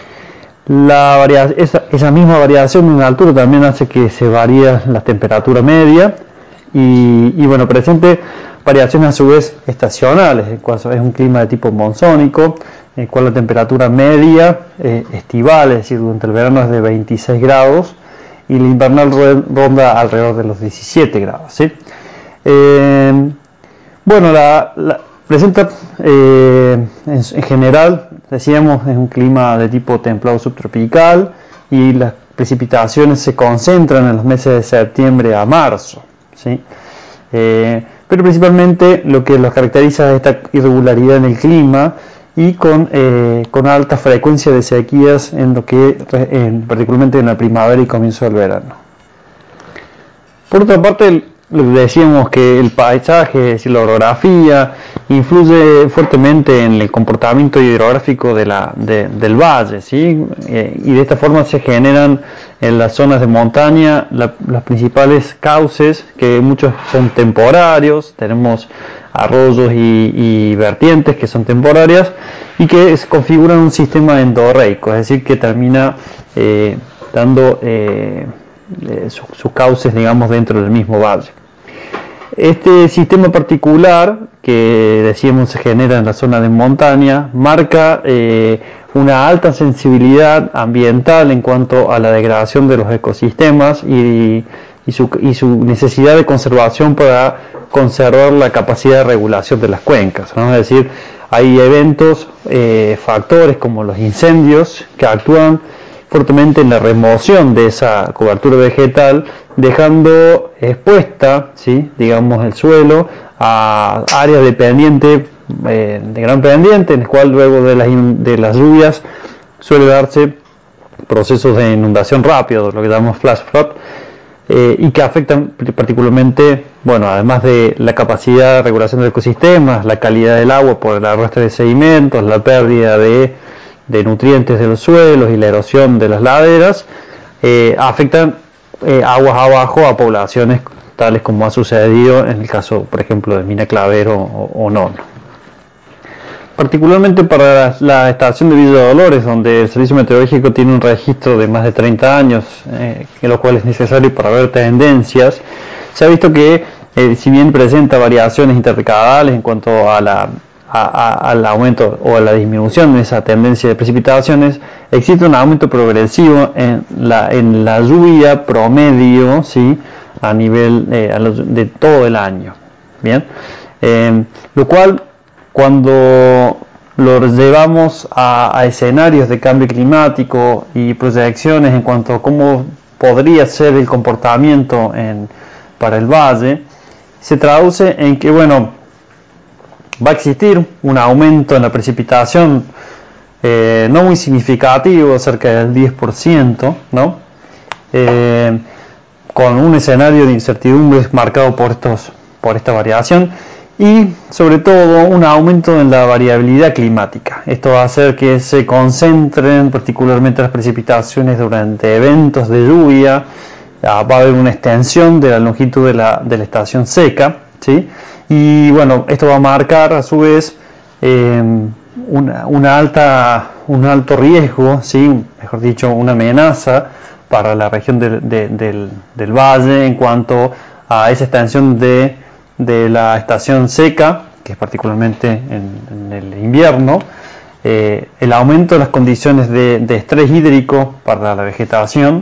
La varia esa, esa misma variación en altura también hace que se varíe la temperatura media y, y bueno, presente variaciones a su vez estacionales, en cual es un clima de tipo monzónico, en el cual la temperatura media eh, estival, es decir, durante el verano es de veintiséis grados y la invernal ronda alrededor de los diecisiete grados, ¿sí? Eh, bueno, la, la presenta eh, en, en general, decíamos, es un clima de tipo templado subtropical y las precipitaciones se concentran en los meses de septiembre a marzo, ¿sí? Eh, pero principalmente lo que los caracteriza es esta irregularidad en el clima y con, eh, con alta frecuencia de sequías en lo que en, particularmente en la primavera y comienzo del verano. Por otra parte, decíamos que el paisaje, es decir, la orografía, influye fuertemente en el comportamiento hidrográfico de la, de, del valle, ¿sí? Eh, y de esta forma se generan en las zonas de montaña la, los principales cauces, que muchos son temporarios, tenemos arroyos y, y vertientes que son temporarias y que se configuran un sistema endorreico, es decir, que termina eh, dando eh, eh, sus, sus cauces, digamos, dentro del mismo valle. Este sistema particular, que decíamos se genera en la zona de montaña, marca eh, una alta sensibilidad ambiental en cuanto a la degradación de los ecosistemas y, y, su, y su necesidad de conservación para conservar la capacidad de regulación de las cuencas, ¿no? Es decir, hay eventos, eh, factores como los incendios que actúan fuertemente en la remoción de esa cobertura vegetal, dejando expuesta, ¿sí?, digamos, el suelo a áreas de pendiente, eh, de gran pendiente, en el cual luego de las, de las lluvias suele darse procesos de inundación rápido, lo que llamamos flash flood, eh, y que afectan particularmente, bueno, además de la capacidad de regulación del ecosistema, la calidad del agua por el arrastre de sedimentos, la pérdida de de nutrientes de los suelos y la erosión de las laderas, eh, afectan eh, aguas abajo a poblaciones tales como ha sucedido en el caso, por ejemplo, de Mina Clavero o, o Nono. Particularmente para la, la estación de Villa Dolores, donde el Servicio Meteorológico tiene un registro de más de treinta años, eh, en lo cual es necesario para ver tendencias, se ha visto que, eh, si bien presenta variaciones interdecadales en cuanto a la A, a, al aumento o a la disminución de esa tendencia de precipitaciones, existe un aumento progresivo en la, en la lluvia promedio, ¿sí?, a nivel eh, a lo, de todo el año. Bien, eh, lo cual, cuando lo llevamos a, a escenarios de cambio climático y proyecciones en cuanto a cómo podría ser el comportamiento en, para el valle, se traduce en que, bueno, va a existir un aumento en la precipitación eh, no muy significativo, cerca del diez por ciento, ¿no? Eh, con un escenario de incertidumbres marcado por, estos, por esta variación y sobre todo un aumento en la variabilidad climática. Esto va a hacer que se concentren particularmente las precipitaciones durante eventos de lluvia, va a haber una extensión de la longitud de la, de la estación seca, ¿sí? Y bueno, esto va a marcar a su vez eh, una, una alta, un alto riesgo, ¿sí?, mejor dicho, una amenaza para la región de, de, del, del valle en cuanto a esa extensión de, de la estación seca, que es particularmente en, en el invierno, eh, el aumento de las condiciones de, de estrés hídrico para la vegetación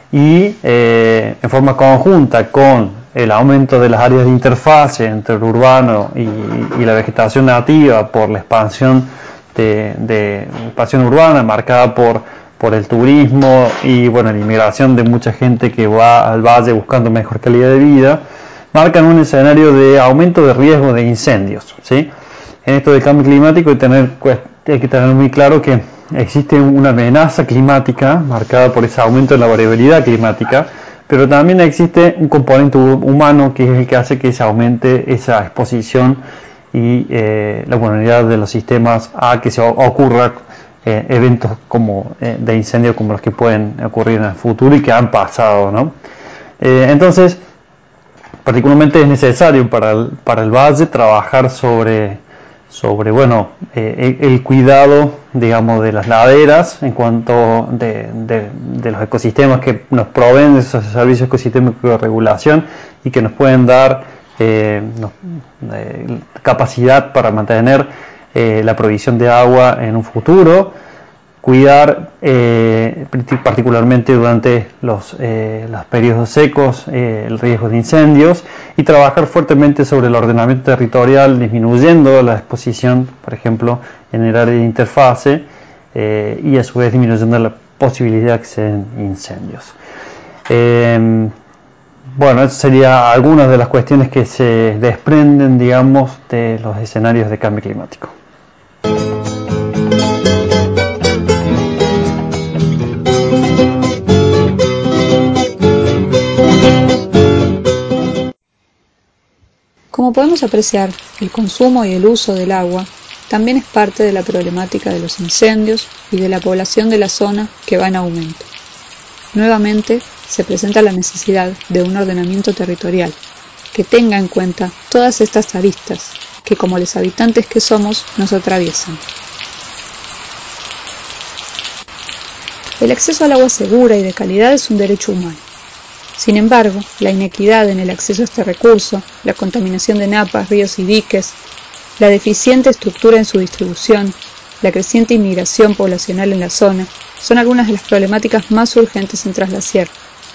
y eh, en forma conjunta con el aumento de las áreas de interfase entre el urbano y, y la vegetación nativa por la expansión de, de expansión urbana marcada por, por el turismo y bueno, la inmigración de mucha gente que va al valle buscando mejor calidad de vida, marcan un escenario de aumento de riesgo de incendios, ¿sí? En esto del cambio climático hay, tener, hay que tener muy claro que existe una amenaza climática marcada por ese aumento de la variabilidad climática, pero también existe un componente humano que es el que hace que se aumente esa exposición y eh, la vulnerabilidad de los sistemas a que se ocurra eh, eventos como eh, de incendio como los que pueden ocurrir en el futuro y que han pasado, ¿no? Eh, entonces, particularmente es necesario para el, para el valle trabajar sobre sobre bueno eh, el, el cuidado, digamos, de las laderas en cuanto de, de, de los ecosistemas que nos proveen de esos servicios ecosistémicos de regulación y que nos pueden dar eh, no, eh, capacidad para mantener eh, la provisión de agua en un futuro, cuidar eh, particularmente durante los, eh, los periodos secos eh, el riesgo de incendios y trabajar fuertemente sobre el ordenamiento territorial, disminuyendo la exposición, por ejemplo, en el área de interfase eh, y a su vez disminuyendo la posibilidad de que se den incendios. Eh, bueno, esas serían algunas de las cuestiones que se desprenden, digamos, de los escenarios de cambio climático.
Como podemos apreciar, el consumo y el uso del agua también es parte de la problemática de los incendios y de la población de la zona que va en aumento. Nuevamente, se presenta la necesidad de un ordenamiento territorial que tenga en cuenta todas estas aristas que, como los habitantes que somos, nos atraviesan. El acceso al agua segura y de calidad es un derecho humano. Sin embargo, la inequidad en el acceso a este recurso, la contaminación de napas, ríos y diques, la deficiente estructura en su distribución, la creciente inmigración poblacional en la zona, son algunas de las problemáticas más urgentes en Tras la Sierra.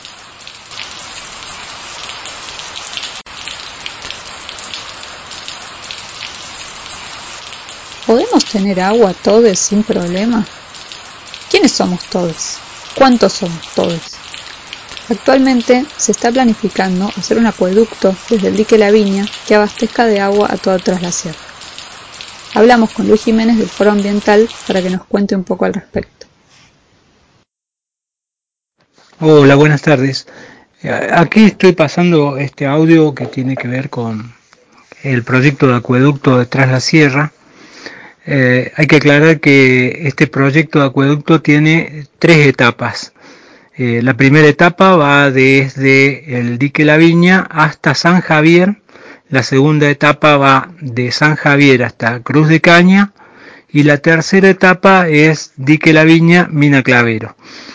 ¿Podemos tener agua todos sin problema? ¿Quiénes somos todos? ¿Cuántos somos todos? Actualmente se está planificando hacer un acueducto desde el dique La Viña que abastezca de agua a toda Tras la Sierra. Hablamos con Luis Jiménez del Foro Ambiental para que nos cuente un poco al respecto.
Hola, buenas tardes. Aquí estoy pasando este audio que tiene que ver con el proyecto de acueducto de Tras la Sierra. Eh, hay que aclarar que este proyecto de acueducto tiene tres etapas. Eh, la primera etapa va desde el dique La Viña hasta San Javier, la segunda etapa va de San Javier hasta Cruz de Caña y la tercera etapa es dique La Viña, Mina Clavero.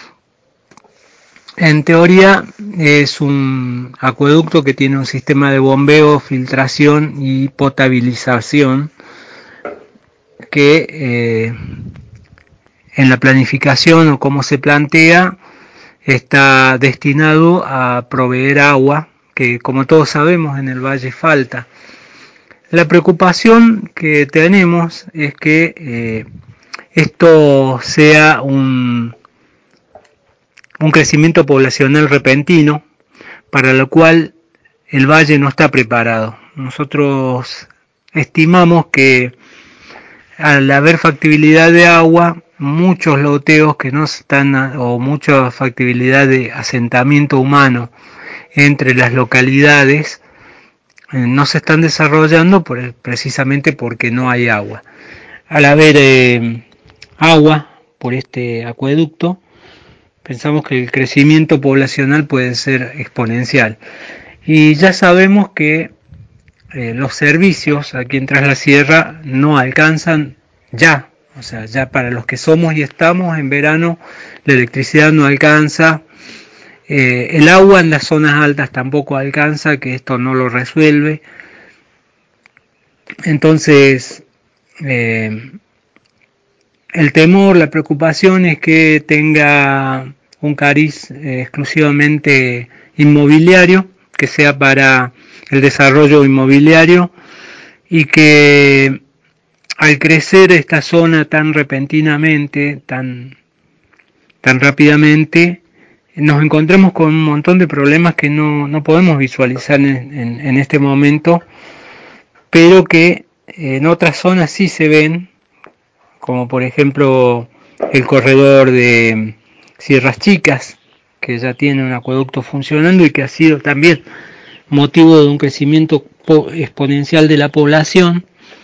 En teoría es un acueducto que tiene un sistema de bombeo, filtración y potabilización que eh, en la planificación o como se plantea está destinado a proveer agua, que como todos sabemos en el valle falta. La preocupación que tenemos es que eh, esto sea un, un crecimiento poblacional repentino, para lo cual el valle no está preparado. Nosotros estimamos que al haber factibilidad de agua, muchos loteos que no están, o mucha factibilidad de asentamiento humano entre las localidades, eh, no se están desarrollando por, precisamente porque no hay agua. Al haber eh, agua por este acueducto, pensamos que el crecimiento poblacional puede ser exponencial. Y ya sabemos que eh, los servicios aquí en Tras la Sierra no alcanzan ya. O sea, ya para los que somos y estamos en verano, la electricidad no alcanza, eh, el agua en las zonas altas tampoco alcanza, que esto no lo resuelve. Entonces, eh, el temor, la preocupación es que tenga un cariz eh, exclusivamente inmobiliario, que sea para el desarrollo inmobiliario, y que al crecer esta zona tan repentinamente, tan, tan rápidamente, nos encontramos con un montón de problemas que no, no podemos visualizar en, en, en este momento, pero que en otras zonas sí se ven, como por ejemplo el corredor de Sierras Chicas, que ya tiene un acueducto funcionando y que ha sido también motivo de un crecimiento exponencial de la población.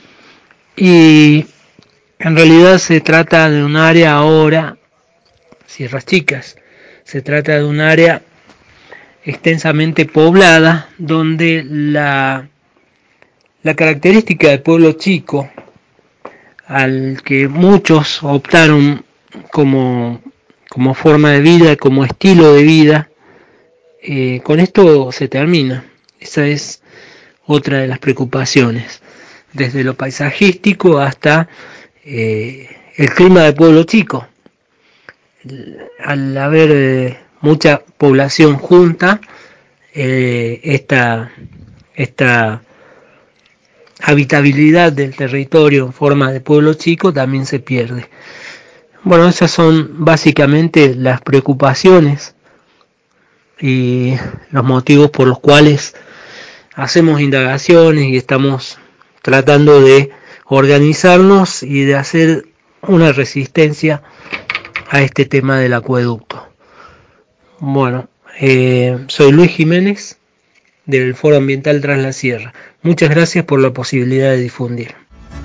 Y en realidad se trata de un área ahora, Sierras Chicas, se trata de un área extensamente poblada, donde la, la característica del pueblo chico, al que muchos optaron como, como forma de vida, como estilo de vida, eh, con esto se termina. Esa es otra de las preocupaciones, desde lo paisajístico hasta eh, el clima del pueblo chico. Al haber eh, mucha población junta, eh, esta, esta habitabilidad del territorio en forma de pueblo chico también se pierde. Bueno, esas son básicamente las preocupaciones y los motivos por los cuales hacemos indagaciones y estamos tratando de organizarnos y de hacer una resistencia a este tema del acueducto. Bueno, eh, soy Luis Jiménez del Foro Ambiental Tras la Sierra. Muchas gracias por la posibilidad de difundir.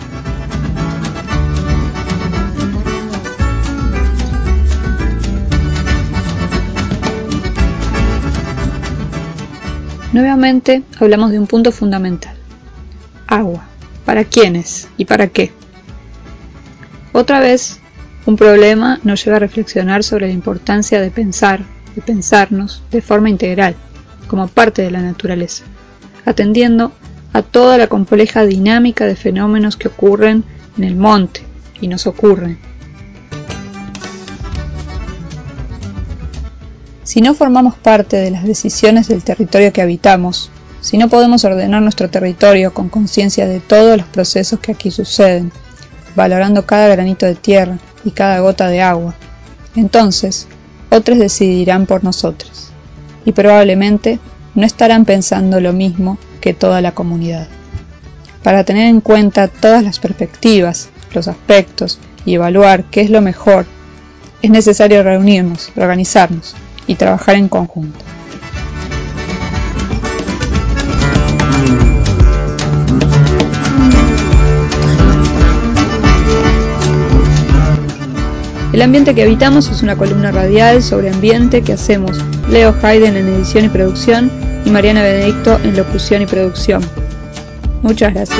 Nuevamente hablamos de un punto fundamental: agua. ¿Para quiénes y para qué? Otra vez, un problema nos lleva a reflexionar sobre la importancia de pensar, de pensarnos de forma integral, como parte de la naturaleza, atendiendo a toda la compleja dinámica de fenómenos que ocurren en el monte y nos ocurren. Si no formamos parte de las decisiones del territorio que habitamos, si no podemos ordenar nuestro territorio con conciencia de todos los procesos que aquí suceden, valorando cada granito de tierra y cada gota de agua, entonces otros decidirán por nosotros, y probablemente no estarán pensando lo mismo que toda la comunidad. Para tener en cuenta todas las perspectivas, los aspectos y evaluar qué es lo mejor, es necesario reunirnos, organizarnos y trabajar en conjunto. El ambiente que habitamos es una columna radial sobre ambiente que hacemos Leo Hayden en edición y producción y Mariana Benedicto en locución y producción. Muchas gracias.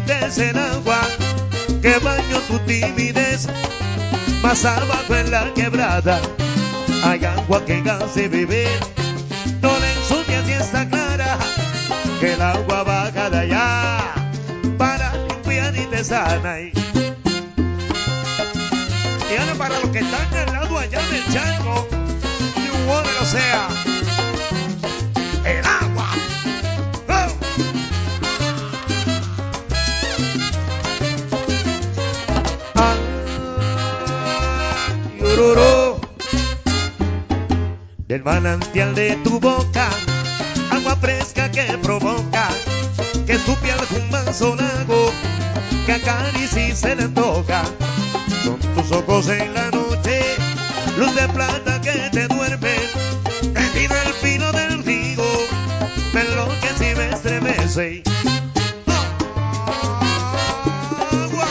caliente es el agua que baño tu timidez. Más abajo en la quebrada hay agua que hace beber. No le ensucias y está clara que el agua baja de allá para limpiar y te sana. Y ahora para los que están al lado allá del charco, New Water, o sea, el agua. ¡Oh! Ah, yororo. Del manantial de tu boca, agua fresca que provoca que su piel un manso lago que acaricia y se le antoja. Son tus ojos en la noche, luz de plata que te duerme. Te tira el filo del río, me enloquece y me estremece. Agua.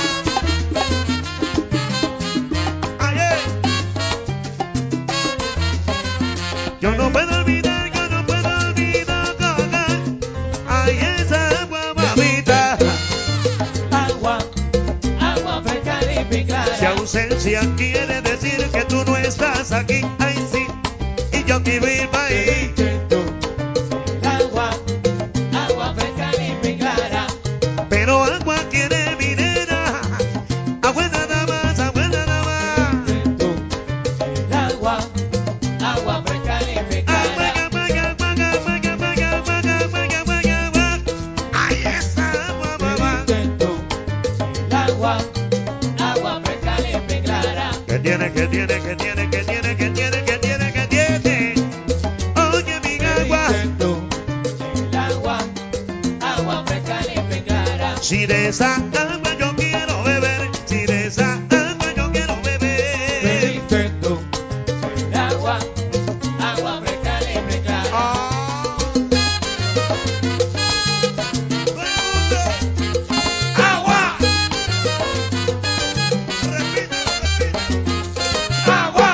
Ay, eh. Yo no puedo olvidar, yo no puedo olvidar, coger. Ay, esa agua, mamita.
Agua, agua fresca, limpia y clara.
Si ausencia quiere decir que tú no estás aquí, ay sí, y yo quiero ir para ahí.
Agua, agua fresca, limpia y clara.
Pero agua tiene minera, agua nada más, agua nada más.
Agua, agua fresca, limpia y clara.
Agua, agua, agua, agua, agua, agua, agua, agua, agua, agua. Ay, esa agua, mamá.
Agua, agua fresca, limpia y clara.
Que tiene, que tiene, que tiene, que tiene, que tiene, que tiene, que tiene. Oye, mi agua.
El agua, agua fresca, limpia y clara.
Si de esa agua yo quiero beber, si de esa agua yo quiero beber.
El agua, agua fresca, limpia y clara.
¡Agua! Repita, repita. ¡Agua!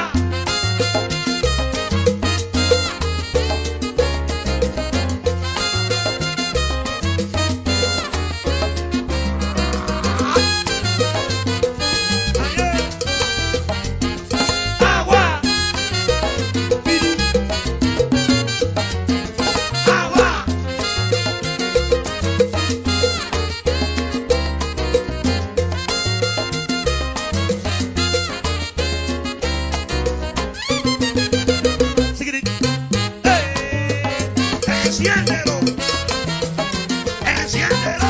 ¡Agua! ¡Agua! ¡Enciéndelo! ¡Enciéndelo!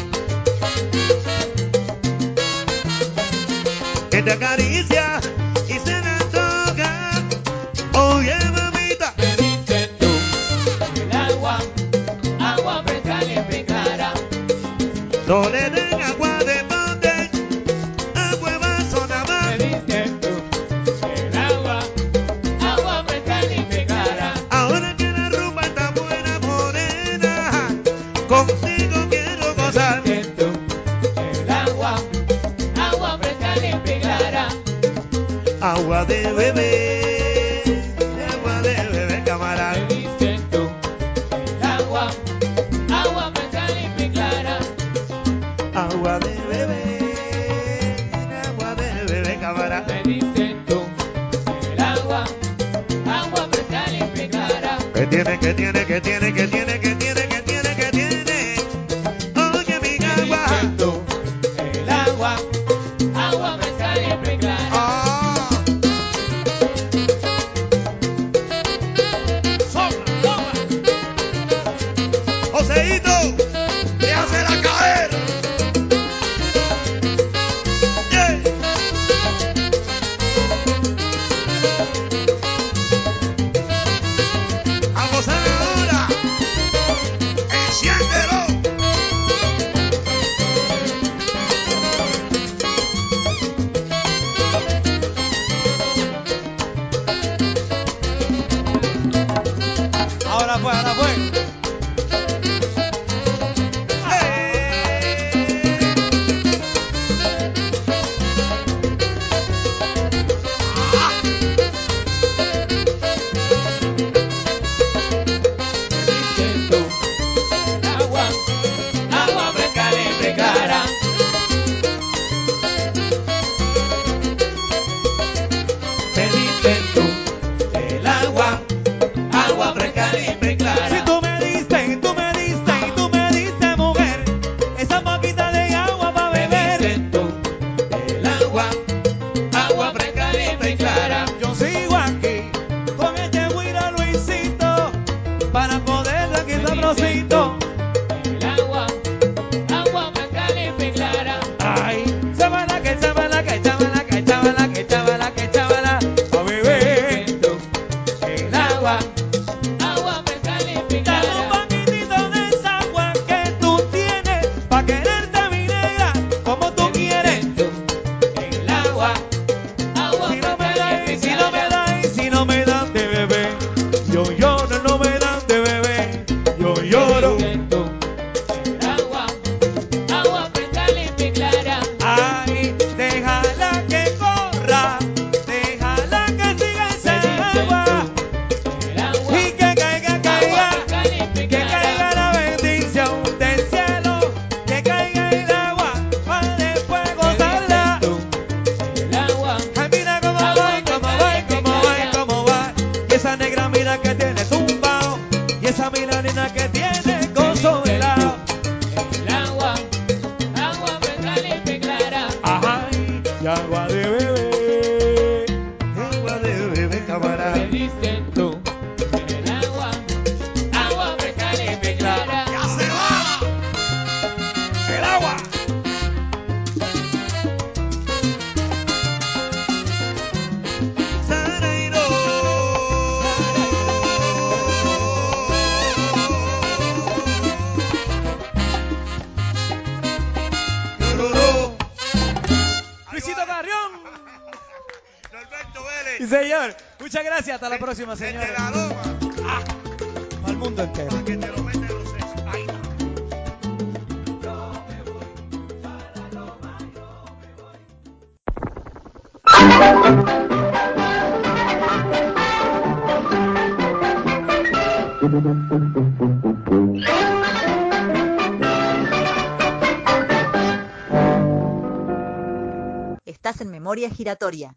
Que te acaricia y se le antoja. Oye, mamita.
El agua, agua fresca, limpia y clara.
No le den agua de bote, agua de vaso nada más.
El agua, agua fresca, limpia y clara.
Ahora que la rumba está buena, morena, contigo quiero gozar.
El agua, agua fresca, limpia y clara.
Agua de bebé, agua de bebé, camarada.
El agua, agua fresca, limpia y clara.
Agua de bebé, agua de bebé, camarada.
Me dices tú, el agua, agua fresca, limpia y clara.
Que tiene, que tiene, que tiene, que tiene, que tiene, que tiene, que tiene. Oye, mi agua.
El agua, agua fresca, limpia y clara.
Ah. Sopla, sopla. Joseito, déjasela caer. Yeah. A gozar ahora.
Sí, señor. Muchas gracias. Hasta la próxima, señor. Ah, al mundo entero.
Estás en Memoria Giratoria.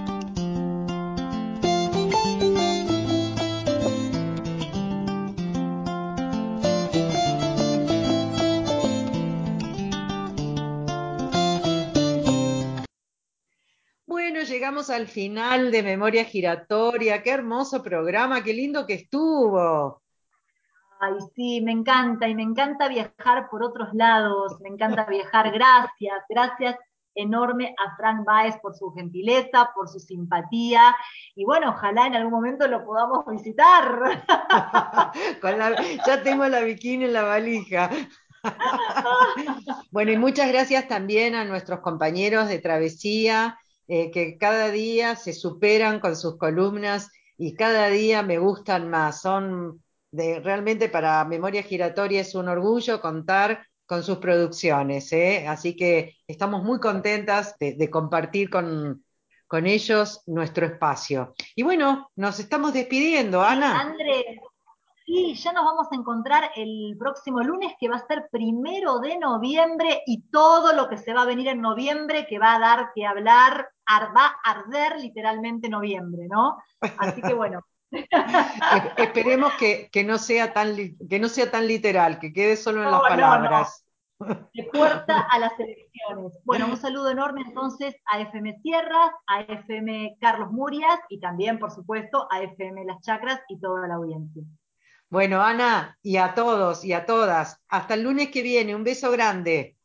Bueno, llegamos al final de Memoria Giratoria. Qué hermoso programa, qué lindo que estuvo.
Ay, sí, me encanta, y me encanta viajar por otros lados, me encanta viajar. Gracias, gracias enorme a Frank Baez por su gentileza, por su simpatía, y bueno, ojalá en algún momento lo podamos visitar.
Con la, ya tengo la bikini en la valija. Bueno, y muchas gracias también a nuestros compañeros de Travesía, eh, que cada día se superan con sus columnas y cada día me gustan más. Son de, realmente para Memoria Giratoria es un orgullo contar con sus producciones, ¿eh? Así que estamos muy contentas de, de compartir con, con ellos nuestro espacio. Y bueno, nos estamos despidiendo, Ana.
Sí, André, sí, ya nos vamos a encontrar el próximo lunes, que va a ser primero de noviembre, y todo lo que se va a venir en noviembre, que va a dar que hablar, va a arder literalmente noviembre, ¿no? Así que bueno.
Esperemos que, que, no sea tan, que no sea tan literal, que quede solo en
no,
las palabras.
No, no. De puerta a las elecciones. Bueno, un saludo enorme entonces a F M Sierras, a F M Carlos Murias y también, por supuesto, a F M Las Chacras y toda la audiencia.
Bueno, Ana, y a todos y a todas, hasta el lunes que viene, un beso grande.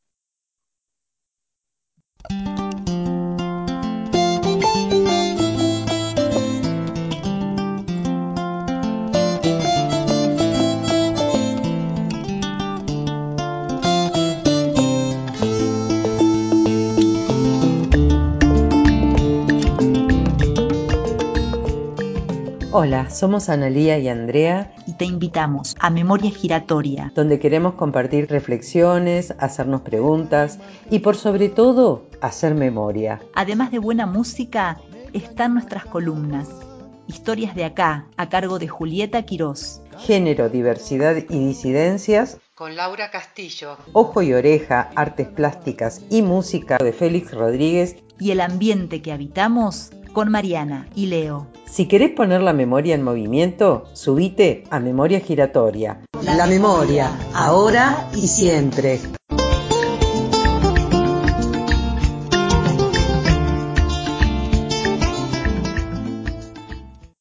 Hola, somos Analía y Andrea
y te invitamos a Memoria Giratoria,
donde queremos compartir reflexiones, hacernos preguntas y por sobre todo, hacer memoria.
Además de buena música, están nuestras columnas. Historias de acá, a cargo de Julieta Quirós.
Género, diversidad y disidencias, con Laura Castillo. Ojo y oreja, artes plásticas y música, de Félix Rodríguez.
Y el ambiente que habitamos, con Mariana y Leo.
Si querés poner la memoria en movimiento, subite a Memoria Giratoria. La memoria, ahora y siempre.